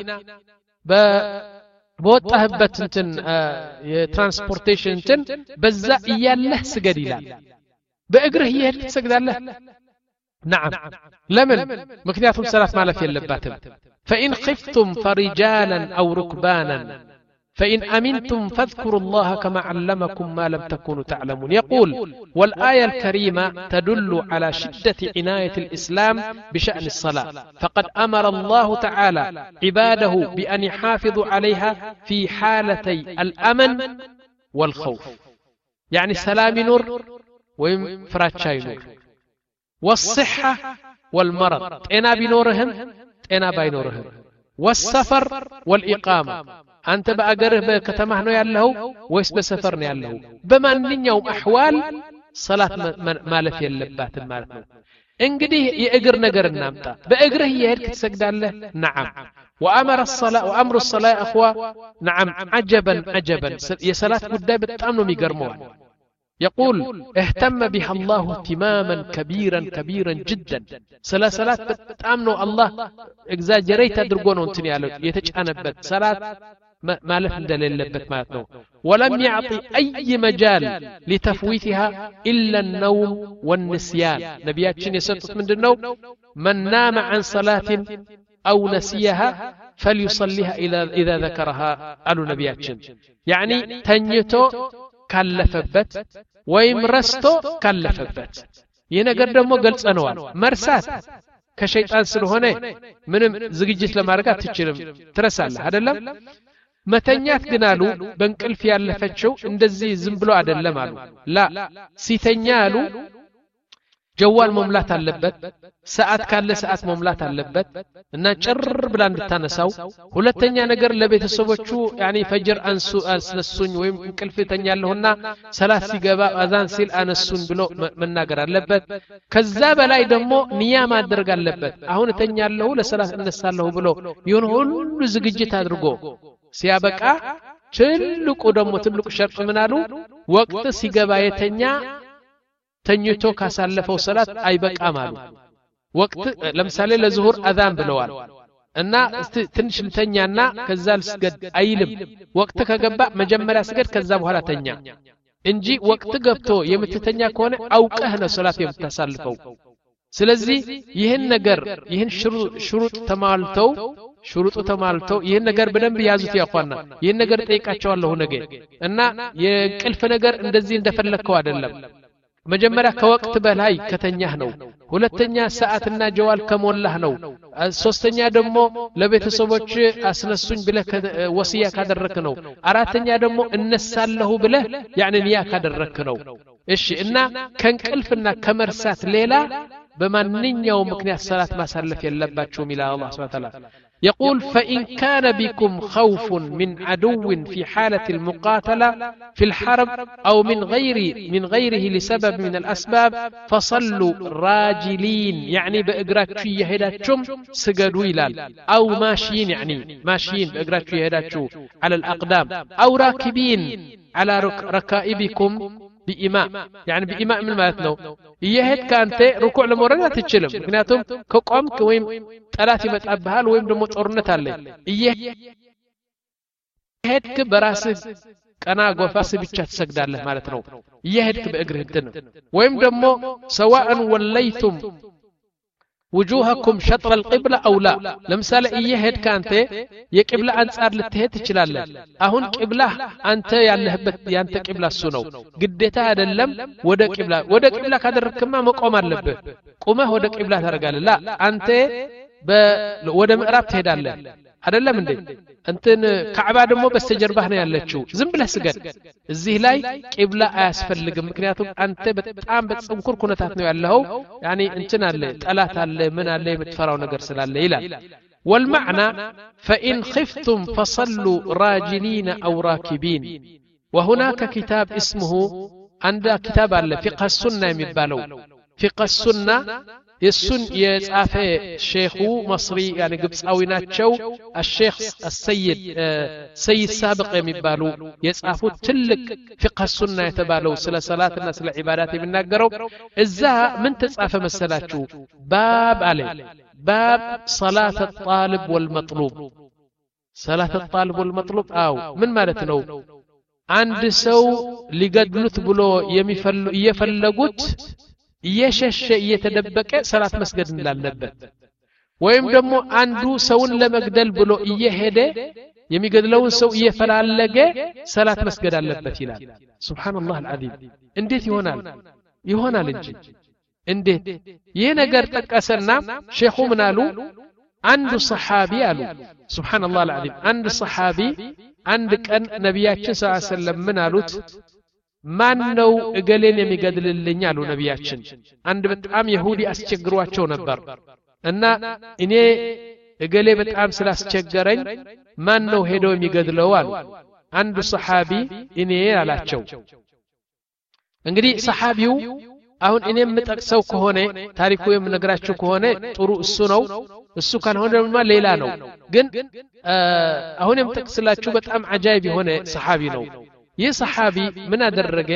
بوطهبت انتن ترانسبورتيشن انتن بزا يالله سجديلا بأجره يهلك سجد الله نعم لمن مكنياتهم سلاف ما في اللباتم فإن خفتم فرجالا أو ركبانا فإن أمنتم فاذكروا الله كما علمكم ما لم تكونوا تعلمون يقول والآية الكريمة تدل على شدة عناية الإسلام بشأن الصلاة فقد أمر الله تعالى عباده بأن يحافظوا عليها في حالتي الأمن والخوف يعني سلام نور وفراتشاي نور والصحة والمرض أنا بنورهم أنا بينورهم والسفر والإقامة أنت بأجره بكتمه نو يالله ويس بسفر نو يالله بمن يوم أحوال صلاة ما لفي اللبات المالتنا انقديه يأجر نجر النامتا بأجره يهلك تسجد الله نعم وأمر الصلاة وأمر الصلاة أخوة نعم عجبا عجبا يا صلاة قدام بتأمنوا ميقرموها يقول اهتم بها الله اهتماما كبيرا كبيرا جدا صلاة صلاة بتأمنوا الله اجزاجريت درقونه انتني على يتجأنبت صلاة ما لف دليل لبت ماتنو ولم يعطي أي مجال لتفويتها إلا النوم والنسيان نبياتشين يسطت من النوم من نام عن صلاة أو نسيها فليصليها إذا ذكرها قالوا نبياتشين يعني تنيتو كلفبت ويمرستو كلفبت ينقر دمو قلت أنوال مرسات كشيطان سلوهنه منم زجيجت لمارقات تشيرم ترسال هذا اللم متنيات قنالو بنقلف يالفتشو اندزي زنبلو عدلم آلو لا سيتنيالو جوال مملات اللبت ساعات كان ساعات مملات اللبت انا جر بلان بتانساو ሁለተኛ ነገር ለቤተሰቦቹ يعني فجر انسو اسنسوني ወይም እንቅልፍ ተኛለሁና ሰላት ሲገባ አዛን ሲል አነሱን ብሎ መናገር አለበት ከዛ በላይ ደግሞ ንያ ማድረግ አለበት አሁን ተኛለሁ ለሰላት እነሳለሁ ብሎ ይሁን ሁሉ ዝግጅት አድርጎ ሲያበቃ ትልቁ ደግሞ ትልቁ ሸርጥ ምን አሉ ወቅት ሲገባ የተኛ ተኝቶ ካሳለፈው ሰላት አይበቃም አሉ ወቅት ለምሳሌ ለዙሁር አዛን ብለዋል እና ትንሽ ልተኛና ከዛ ልስገድ አይልም ወቅት ከገባ መጀመሪያ ስገድ ከዛ በኋላ ተኛ እንጂ ወቅት ገብቶ የምትተኛ ከሆነ አውቀህ ነው ሰላት የምታሳልፈው ስለዚህ ይህን ነገር ይህን ሽሩጥ ተማልተው ሽሩጡ ተማልተው ይህን ነገር በደንብ ያዙት ያቋና ይህን ነገር ጠይቃቸዋለሁ ነገ እና የቅልፍ ነገር እንደዚህ እንደፈለከው አይደለም መጀመሪያ ከወቅት በላይ ከተኛህ ነው ሁለተኛ ሰዓትና ጀዋል ከሞላህ ነው ሶስተኛ ደግሞ ለቤተሰቦች አስነሱኝ ብለህ ወሲያ ካደረክ ነው አራተኛ ደግሞ እነሳለሁ ብለህ ያኒ ንያ ካደረክ ነው እሺ እና ከንቅልፍና ከመርሳት ሌላ በማንኛው ምክንያት ሰላት ማሳለፍ የለባችሁም ኢላ አላህ ሱብሓነሁ ወተዓላ يقول فإن كان بكم خوف من عدو في حالة المقاتلة في الحرب أو من غير من غيره لسبب من الأسباب فصلوا راجلين يعني بإقراتشو يهداتشم سجدوا إلال أو ماشيين يعني ماشيين بإقراتشو يهداتشو على الأقدام أو راكبين على ركائبكم بإماء يعني بإماء من مالتنا يهد كانت ركوع لمورد لا تتشلم مكنياتهم كقومك ويم ثلاثة متأبهال ويم دمو تورنت عليه يهد كبراسك أنا قفاسي بيتشات سجد الله مالتنا يهد كبأقره الدنو ويم دمو سواء وليتم وجوهكم شطر القبلة أو لا لمثال إيهد كانت يقبلة أنصار للتهيت تشلالله أهون قبلة أنت يالهبت يانت قبلة السنو قديتها هذا اللم ودا قبلة ودا قبلة كادر كما مقوم اللبه قومه ودا قبلة ترقال لا أنت ب ودا مقراب تهدالله هذا اللم دي أنت كعبة دمو بستجربه يالتشو زم بله سجد الزيه لاي قبلة أسفل لك مكنياتهم أنت بتعام بتصنكر كنتاتنو يالله يعني انتنا اللي تلات اللي من اللي بتفرعوا نقرسل اللي إلى والمعنى فإن خفتم فصلوا راجلين أو راكبين وهناك كتاب اسمه عند كتاب فقه السنة يمبالو فقه السنة السن يصافي شيخو مصري يعني قبصاوي ناتشو الشيخ السيد سيد سابق يمبالو يصافو تلك فقه السنة يتبالو سلا صلاتنا سلا عبادات يمناغرو اذا من تصافى مسلاتشو باب عليه باب صلاة الطالب والمطلوب صلاة الطالب والمطلوب أو من مالتنو عند سو لقدلت بلو يمفلو يفلقوت يشش يتدبك صلاة مسجد لالنبت ويم دمو عنده سون لمقدل بلو يهده يمقدلون سو يفلالق صلاة مسجد لالنبت يلال سبحان الله العظيم انديت يهونال يهونال الجن انديت ينقر تكسرنا شيخو منالو عند صحابي قالوا سبحان الله العظيم عند صحابي عندك أن نبياتنا صلى الله عليه وسلم منالوت ማን ነው እገሌን የሚገድልልኝ አሉ ነብያችን አንድ በጣም ይሁዲ አስቸግሯቸው ነበር እና እኔ እገሌ በጣም ስላስቸገረኝ ማን ነው ሄዶ የሚገድለው አሉ አንድ ሱሐቢ እኔ አላቸው እንግዲህ ሱሐቢው አሁን እኔ የምጠቅሰው ከሆነ ታሪኩ የምነግራችሁ ከሆነ ጥሩ እሱ ነው እሱ ካልሆነ ደግሞ ሌላ ነው ግን አሁን የምጠቅስላችሁ በጣም አጃይብ የሆነ ሱሐቢ ነው ይህ ሰሃቢ ምን አደረገ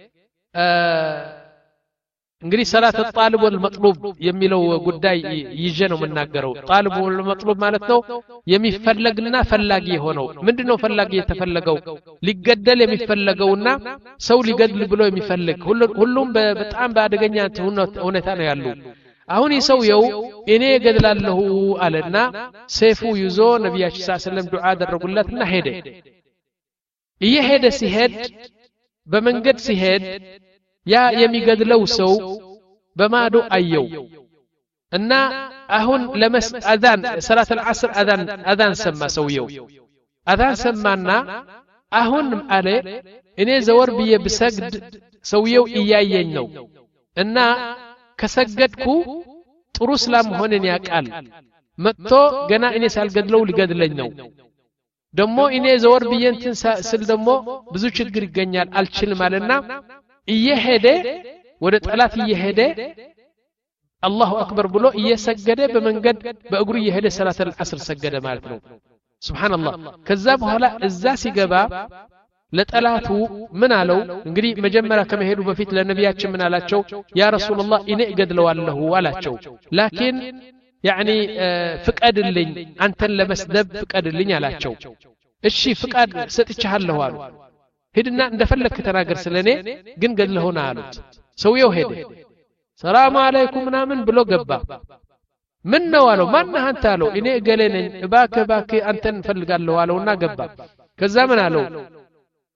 እንግዲህ ሰላት الطالب والمطلوب የሚለው ጉዳይ ይዤ ነው መናገረው طالب والمطلوب ማለት ነው የሚፈለግና ፈላጊ ሆነው ምንድነው ፈላጊ የተፈለገው ሊገደል የሚፈለገውና ሰው ሊገድል ብሎ የሚፈልግ ሁሉም በጣም በአደገኛ ሁኔታ ነው ያሉ አሁን ይሰውየው እኔ ገድላለሁ አለና ሰይፉ ይዞ ነብያችን ሰለላሁ ዐለይሂ ወሰለም ዱዓ አደረጉለትና ሄደ እየሄደ ሲሄድ በመንገድ ሲሄድ ያ የሚገድለው ሰው በማዶ አየው እና አሁን ለመስ አዛን ሰላት العصر አዛን አዛን ሰማ ሰውየው አዛን ሰማና አሁን አለ እኔ ዘወር ብዬ ብሰግድ ሰውየው እያየኝ ነው እና ከሰገድኩ ጥሩ እስላም ሆነን ያቃል መጥቶ ገና እኔ ሳልገድለው ሊገድለኝ ነው ደሞ እኔ ዘወር ብየንትን ስል ደሞ ብዙ ችግር ይገኛል አልችልም አለና እየሄደ ወደ ጠላት እየሄደ አላሁ አክበር ብሎ እየሰገደ በመንገድ በእግሩ እየሄደ ሰላት العصر ሰገደ ማለት ነው ሱብሃንአላህ ከዛ በኋላ እዛ ሲገባ ለጠላቱ ምን አለው እንግዲህ መጀመሪያ ከመሄዱ በፊት ለነብያችን ምን አላቸው ያ ረሱላህ እኔ እገድለዋለሁ አላቸው ላኪን يعني فقد لኝ አንተን ለመስደብ ፍቀድ ልኝ አላቸው እሺ ፍቃድ ሰጥቻለሁ አሉ ሄድና እንደፈለክ ተናገር ስለኔ ግን ገድለውና አሉት ሰውየው ሄደ ሰላም አለይኩም ምናምን ብሎ ገባ ምን ነው አለው ማን አንተ አለው እኔ ገሌ ነኝ እባክህ እባክህ አንተን ፈልጋለሁ አለውና ገባ ከዛ ምን አለው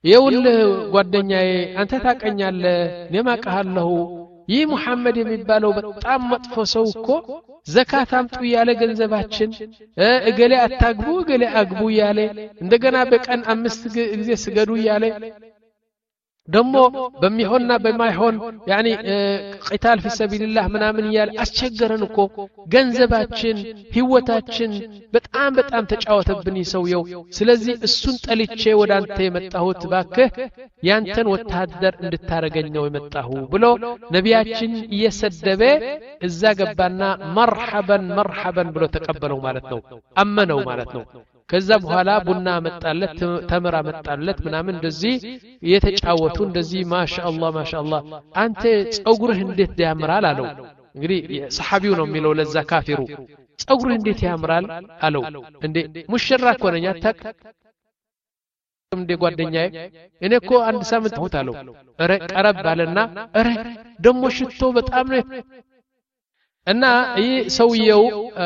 የውል ጓደኛዬ አንተ ታቀኛለህ እኔም አውቃለሁ ይህ መሐመድ የሚባለው በጣም መጥፎ ሰው እኮ ዘካት አምጡ ያለ ገንዘባችን እገሌ አታግቡ እገሌ አግቡ ያለ እንደገና በቀን አምስት ጊዜ ስገዱ ያለ ደሞ በሚሆንና በማይሆን ያኒ ቂታል في سبيل الله ምናምን ያለ አስቸገረን እኮ ገንዘባችን ህይወታችን በጣም በጣም ተጫወተብን ይሰውየው ስለዚህ እሱን ጠልቼ ወዳንተ የመጣሁት ባከህ ያንተን ወታደር እንድታረገኝ ነው የመጣሁ ብሎ ነቢያችን እየሰደበ እዛ ገባና መርሐበን መርሐበን ብሎ ተቀበለው ማለት ነው አመነው ማለት ነው ከዛ በኋላ ቡና መጣለት ተምራ መጣለት ምናምን እንደዚህ የተጫወቱ እንደዚህ ማሻአላህ ማሻአላህ አንተ ጸጉርህ እንዴት ያምራል አለው እንግዲህ ሰሐቢው ነው የሚለው ለዛ ካፊሩ ጸጉርህ እንዴት ያምራል አለው እንዴ ሙሽራ ኮነኛ ታቅ እንዴ ጓደኛዬ እኔ እኮ አንድ ሳምንት ሆት አለው አረ ቀረብ ባለና አረ ደሞ ሽቶ በጣም ነው እና ይህ ሰውየው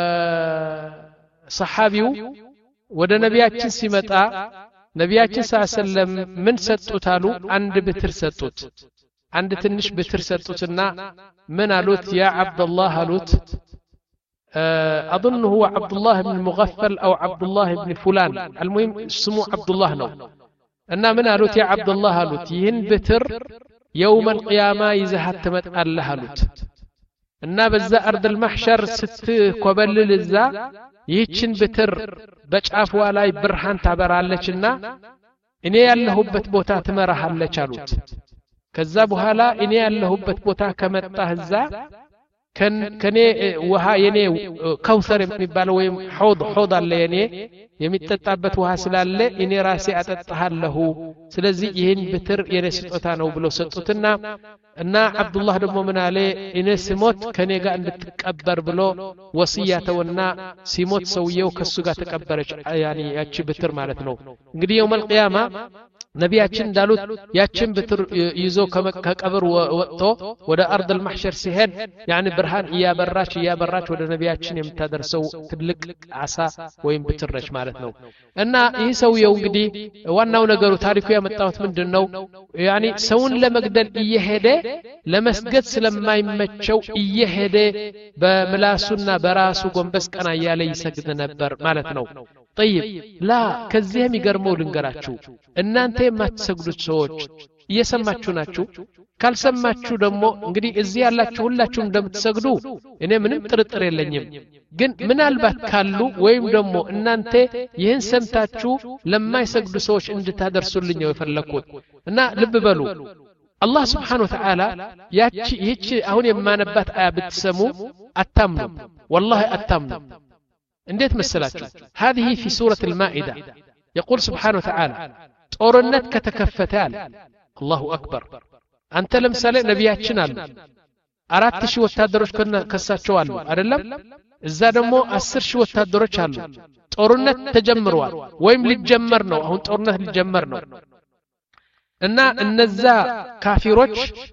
ሰሐቢው ወደ ነቢያችን ሲመጣ ነቢያችን ሰለላም ምን ሰጡት አሉ አንድ ብትር ሰጡት አንድ ትንሽ ብትር ሰጡትና ምን አሉት ያ አብዱላህ አሉት اظن هو عبد الله بن مغفل او عبد الله بن فلان المهم اسمه عبد الله ነው እና ምን አሉት ያ አብዱላህ አሉት ይህን ብትር يوم القيامه ይዘሃት ተመጣለህ አሉት እና በዛ አርድ المحشر ስትኮበልል እዛ ይህችን ብትር በጫፍዋ ላይ ብርሃን ታበራለችና እኔ ያለሁበት ቦታ ትመራሃለች አሉት ከዛ በኋላ እኔ ያለሁበት ቦታ ከመጣህ እዛ ከኔ ውሃ የኔ ከውሰር የሚባለው ወይም ሐውድ ሐውድ አለ የኔ የሚጠጣበት ውሃ ስላለ እኔ ራሴ አጠጣሃለሁ ስለዚህ ይሄን ብትር የኔ ስጦታ ነው ብሎ ሰጡትና እና አብዱላህ ደግሞ ምን አለ እኔ ስሞት ከኔ ጋር እንድትቀበር ብሎ ወሲያተውና ሲሞት ሰውየው ከሱ ጋር ተቀበረች ያኒ ያቺ ብትር ማለት ነው እንግዲህ የውም القيامه ነቢያችን እንዳሉት ያችን ብትር ይዞ ከቀብር ወጥቶ ወደ አርድ المحشر ሲሄድ ያኒ ብርሃን ያበራች ያበራች ወደ ነቢያችን የምታደርሰው ትልቅ አሳ ወይም ብትር ነች ማለት ነው እና ይህ ሰውየው እንግዲህ ዋናው ነገሩ ታሪኩ ያመጣው ምንድነው ያኒ ሰውን ለመግደል እየሄደ ለመስገድ ስለማይመቸው እየሄደ በምላሱና በራሱ ጎንበስ ቀና ያለ ይሰግድ ነበር ማለት ነው طيب لا ከዚህም ይገርመው ልንገራችሁ እናንተ የማትሰግዱት ሰዎች እየሰማችሁ ናችሁ ካልሰማችሁ ደግሞ እንግዲህ እዚህ ያላችሁ ሁላችሁም እንደምትሰግዱ እኔ ምንም ጥርጥር የለኝም ግን ምናልባት ካሉ ወይም ደግሞ እናንተ ይህን ሰምታችሁ ለማይሰግዱ ሰዎች እንድታደርሱልኝ ነው የፈለኩት እና ልብ በሉ الله سبحانه وتعالى ያቺ ይህች አሁን የማነባት አያ ብትሰሙ አታምኑ والله አታምኑ እንዴት መሰላችሁ هذه في سورة المائدة يقول سبحانه وتعالى ጦርነት ከተከፈተ አለ الله أكبر አንተ ለምሳሌ ነቢያችን አሉ አራት ሺህ ወታደሮች ከሳቸው አሉ አይደለም እዛ ደግሞ አስር ሺህ ወታደሮች አሉ ጦርነት ተጀምሯል ወይም ሊጀመር ነው አሁን ጦርነት ሊጀመር ነው እና እነዛ ካፊሮች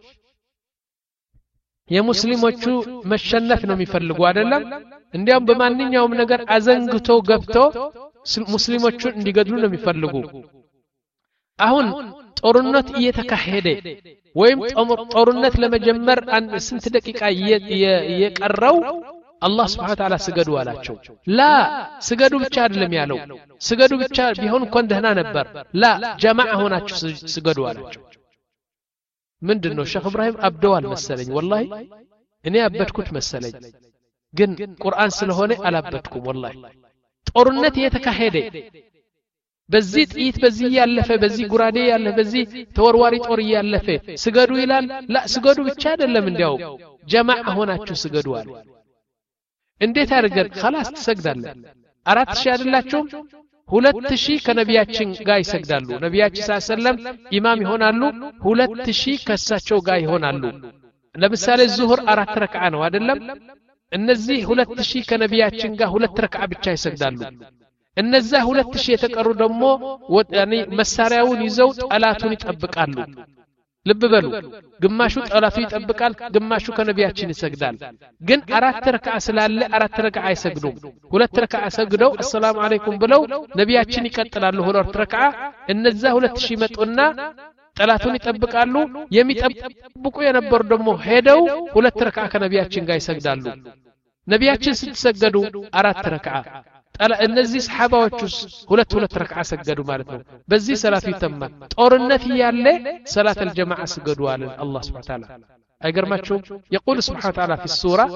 የሙስሊሞቹ መሸነፍ ነው የሚፈልጉ አይደለም እንዲያም በማንኛውም ነገር አዘንግቶ ገብቶ ሙስሊሞቹን እንዲገድሉ ነው የሚፈልጉ አሁን ጦርነት እየተካሄደ ወይም ጦርነት ለመጀመር ስንት ደቂቃ እየቀረው አላህ Subhanahu Wa Ta'ala ስገዱ አላቸው ላ ስገዱ ብቻ አይደለም ያለው ስገዱ ብቻ ቢሆን እንኳን ደህና ነበር ላ ጀማዓ ሆናችሁ ስገዱ አላቸው ምንድነው ሼክ ኢብራሂም አብደዋል መሰለኝ والله እኔ አበድኩት መሰለኝ ግን ቁርአን ስለሆነ አላበድኩም والله ጦርነት እየተካሄደ በዚህ ጥይት በዚህ ያለፈ በዚህ ጉራዴ ያለፈ በዚህ ተወርዋሪ ጦር ያለፈ ስገዱ ይላል ላ ስገዱ ብቻ አይደለም እንዲያው ጀማዓ ሆናችሁ ስገዱ አለ እንዴት አድርገን خلاص ትሰግዳለህ አራት ሺህ አይደላችሁም ሁለት ሺህ ከነቢያችን ጋር ይሰግዳሉ ነቢያችን ሰለላም ኢማም ይሆናሉ ሁለት ሺህ ከሳቸው ጋር ይሆናሉ ለምሳሌ ዙህር አራት ረክዓ ነው አይደለም እነዚህ ሁለት ሺህ ከነቢያችን ጋር ሁለት ረክዓ ብቻ ይሰግዳሉ እነዛ ሁለት ሺህ የተቀሩ ደግሞ ያኒ መሳሪያውን ይዘው ጠላቱን ይጠብቃሉ ልብ በሉ ግማሹ ጠላቱ ይጠብቃል ግማሹ ከነቢያችን ይሰግዳል ግን አራት ረክዓ ስላለ አራት ረክዓ አይሰግዱም ሁለት ረክዓ ሰግደው አሰላሙ አለይኩም ብለው ነቢያችን ይቀጥላሉ ሁለት ረክዓ እነዛ ሁለት ሺህ መጡና ጠላቱን ይጠብቃሉ የሚጠብቁ የነበሩ ደግሞ ሄደው ሁለት ረክዓ ከነቢያችን ጋር ይሰግዳሉ ነቢያችን ስትሰገዱ አራት ረክዓ እነዚህ ሰሃባዎችስ ሁለት ሁለት ረክዓ ሰገዱ ማለት ነው በዚህ ሰላቱ ይተማል ጦርነት ያለ ሰላት الجماعه ሰገዱ አለ አላህ Subhanahu Wa Ta'ala አይገርማችሁም يقول سبحانه وتعالى في السوره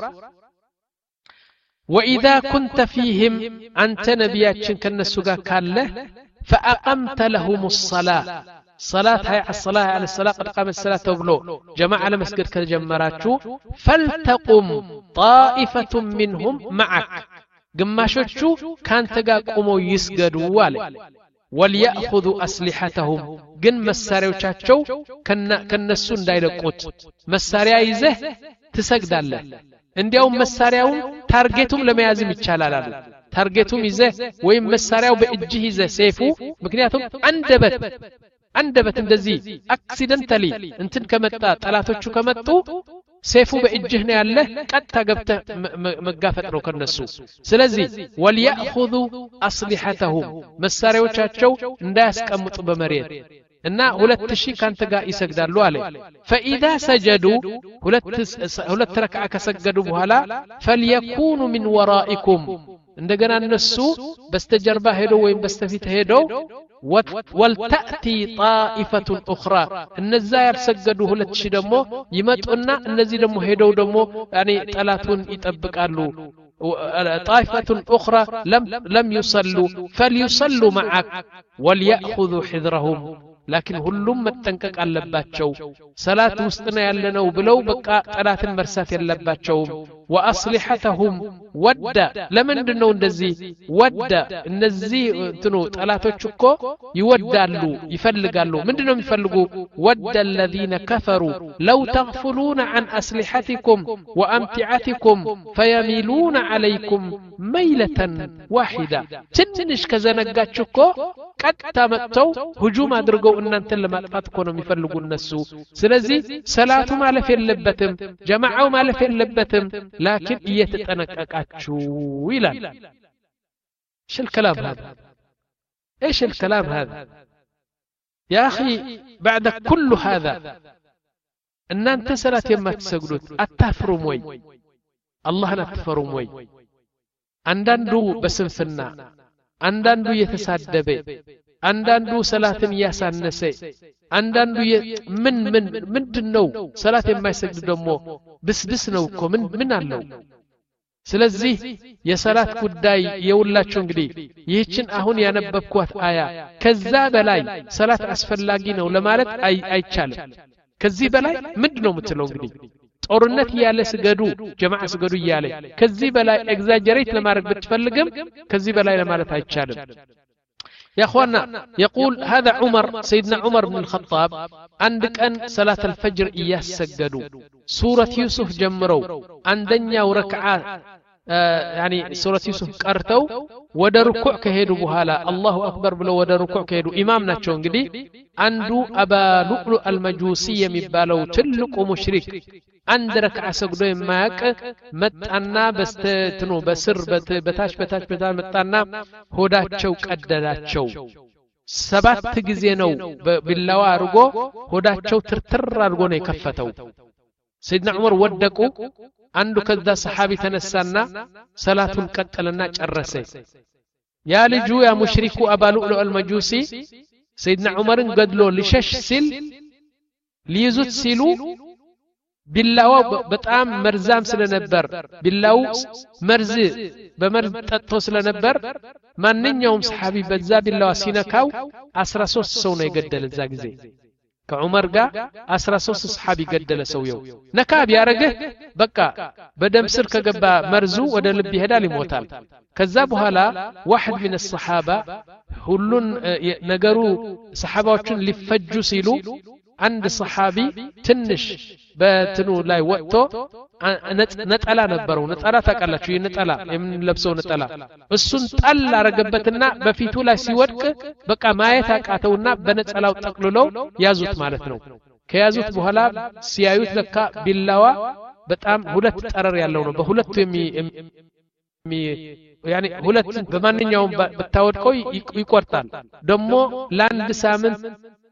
واذا كنت فيهم انت نبياتين كنسو ጋር ካለ فاقمت لهم الصلاه صلاه هي الصلاه على الصلاه قد قامت الصلاه تبلو جماعه لمسجد كجمراچو فلتقم طائفه منهم معك ግማሾቹ ካንተ ጋር ቆመው ይስገዱ አለ ወልያخذوا اسلحتهم ግን መሳሪያዎቻቸው ከነሱ እንዳይለቁት መሳሪያ ይዘህ ትሰግዳለህ እንዲያው መሳሪያው ታርጌቱም ለመያዝም ይቻላል አሉ ታርጌቱም ይዘህ ወይም መሳሪያው በእጅህ ይዘህ ሰይፉ ምክንያቱም አንደበት አንደበት እንደዚህ አክሲደንታሊ እንትን ከመጣ ጠላቶቹ ከመጡ ሰይፉ በእጅህ ነው ያለ ቀጥታ ገብተህ መጋፈጥ ነው ከነሱ ስለዚህ ወልያخذوا اسلحتهم መሳሪያዎቻቸው እንዳያስቀምጡ በመሬት እና ሁለት ሺህ ካንተ ጋር ይሰግዳሉ አለ فاذا سجدوا ሁለት ሁለት ረክዓ ከሰገዱ በኋላ فليكونوا من ورائكم እንደገና እነሱ በስተጀርባ ሄደው ወይም በስተፊት ሄደው ولتأتي طائفة أخرى النزا يرسجدوا ሁለት ሺህ ደግሞ ይመጡና እነዚህ ደግሞ ሄደው ደግሞ يعني ጠላቱን ይጠብቃሉ طائفة أخرى لم لم يصلوا فليصلوا معك وليأخذوا حذرهم لكن ሁሉም መጠንቀቅ አለባቸው ሰላት ውስጥ ነው ያለነው ብለው በቃ ጠላትን መርሳት የለባቸው وأصلحتهم ወደ ለምንድነው እንደዚህ ወደ እነዚህ እንትኑ ጠላቶች እኮ ይወዳሉ ይፈልጋሉ ምንድነው የሚፈልጉ ወደ الذين كفروا لو تغفلون عن أسلحتكم وأمتعتكم فيميلون عليكم ميلة واحدة ትንሽ ከዘነጋችሁ እኮ ቀጥታ መጥተው ሁጁም አድርገው እናንተን ለማጥፋት እኮ ነው የሚፈልጉ እነሱ ስለዚህ ሰላቱ ማለፍ የለበትም ጀማዓው ማለፍ የለበትም لكن يتطنققاچو ይላል ايش الكلام هذا ايش الكلام هذا يا اخي بعد كل هذا ان انت صلاه የማትሰግዱት አታፍሩም ወይ አላህን አትፈሩም ወይ አንዳንዱ በስንፍና አንዳንዱ የተሳደበ አንዳንዱ ሰላትን ያሳነሰ አንዳንዱ ምን ምን ምንድነው ሰላት የማይሰግድ ደግሞ ብስብስ ነው እኮ ምን ምን አለው ስለዚህ የሰላት ጉዳይ የውላችሁ እንግዲህ ይህችን አሁን ያነበብኳት አያ ከዛ በላይ ሰላት አስፈላጊ ነው ለማለት አይቻልም ከዚህ በላይ ምንድነው የምትለው እንግዲህ ጦርነት ያለ ስገዱ ጀማዓ ስገዱ ይያለ ከዚህ በላይ ኤግዛጀሬት ለማድረግ ብትፈልግም ከዚህ በላይ ለማለት አይቻልም يا اخوانا يقول هذا عمر سيدنا عمر بن الخطاب عندك ان صلاه الفجر يسجدوا سوره يوسف جمروا عندنا وركعه آه يعني سوره يوسف قرتوا ودا ركوع كهدوا بحالا الله اكبر بلو ودا ركوع كهدوا امام ناتشو انغدي عنده ابا لؤلؤ المجوسي يمبالو تلق مشرك عند ركعه سجدو يماك متانا بستتنو بسر بتاش بتاش بتاش متانا ሆዳቸው ቀደዳቸው ሰባት ጊዜ ነው ቢላዋ አርጎ ሆዳቸው ትርትር አርጎ ነው የከፈተው سيدنا عمر ወደቁ አንዱ ከዛ ሰሃቢ ተነሳና ሰላቱን ቀጠለና ጨረሰ ያ ልጁ ያ ሙሽሪኩ አባሉ አልመጁሲ سيدنا عمرን ገድሎ ሊሸሽ ሲል ሊይዙት ሲሉ ቢላው በጣም መርዛም ስለነበር ቢላው መርዝ በመርዝ ጠጥቶ ስለነበር ማንኛውም ሰሃቢ በዛ ቢላው ሲነካው አስራ ሶስት ሰው ነው የገደለ እዛ ጊዜ ከዑመር ጋር አስራ ሶስት ሰሃቢ ገደለ ሰውየው ነካ ቢያረገ በቃ በደም ስር ከገባ መርዙ ወደ ልብ ይሄዳል ይሞታል ከዛ በኋላ واحد من الصحابه ሁሉን ነገሩ ሰሃባዎችን ሊፈጁ ሲሉ አንድ ሰሃቢ ትንሽ በትኑ ላይ ወጥቶ ነጠላ ነበረው ነጠላ ታቃላችሁ የነጠላ የምንለብሰው ነጠላ እሱን ጣል አረገበትና በፊቱ ላይ ሲወድቅ በቃ ማየት አቃተውና በነጠላው ጠቅልለው ያዙት ማለት ነው ከያዙት በኋላ ሲያዩት ለካ ቢላዋ በጣም ሁለት ጠረር ያለው ነው በሁለቱ የሚ ያኒ ሁለት በማንኛውም በታወድቀው ይቆርጣል ደሞ ለአንድ ሳምንት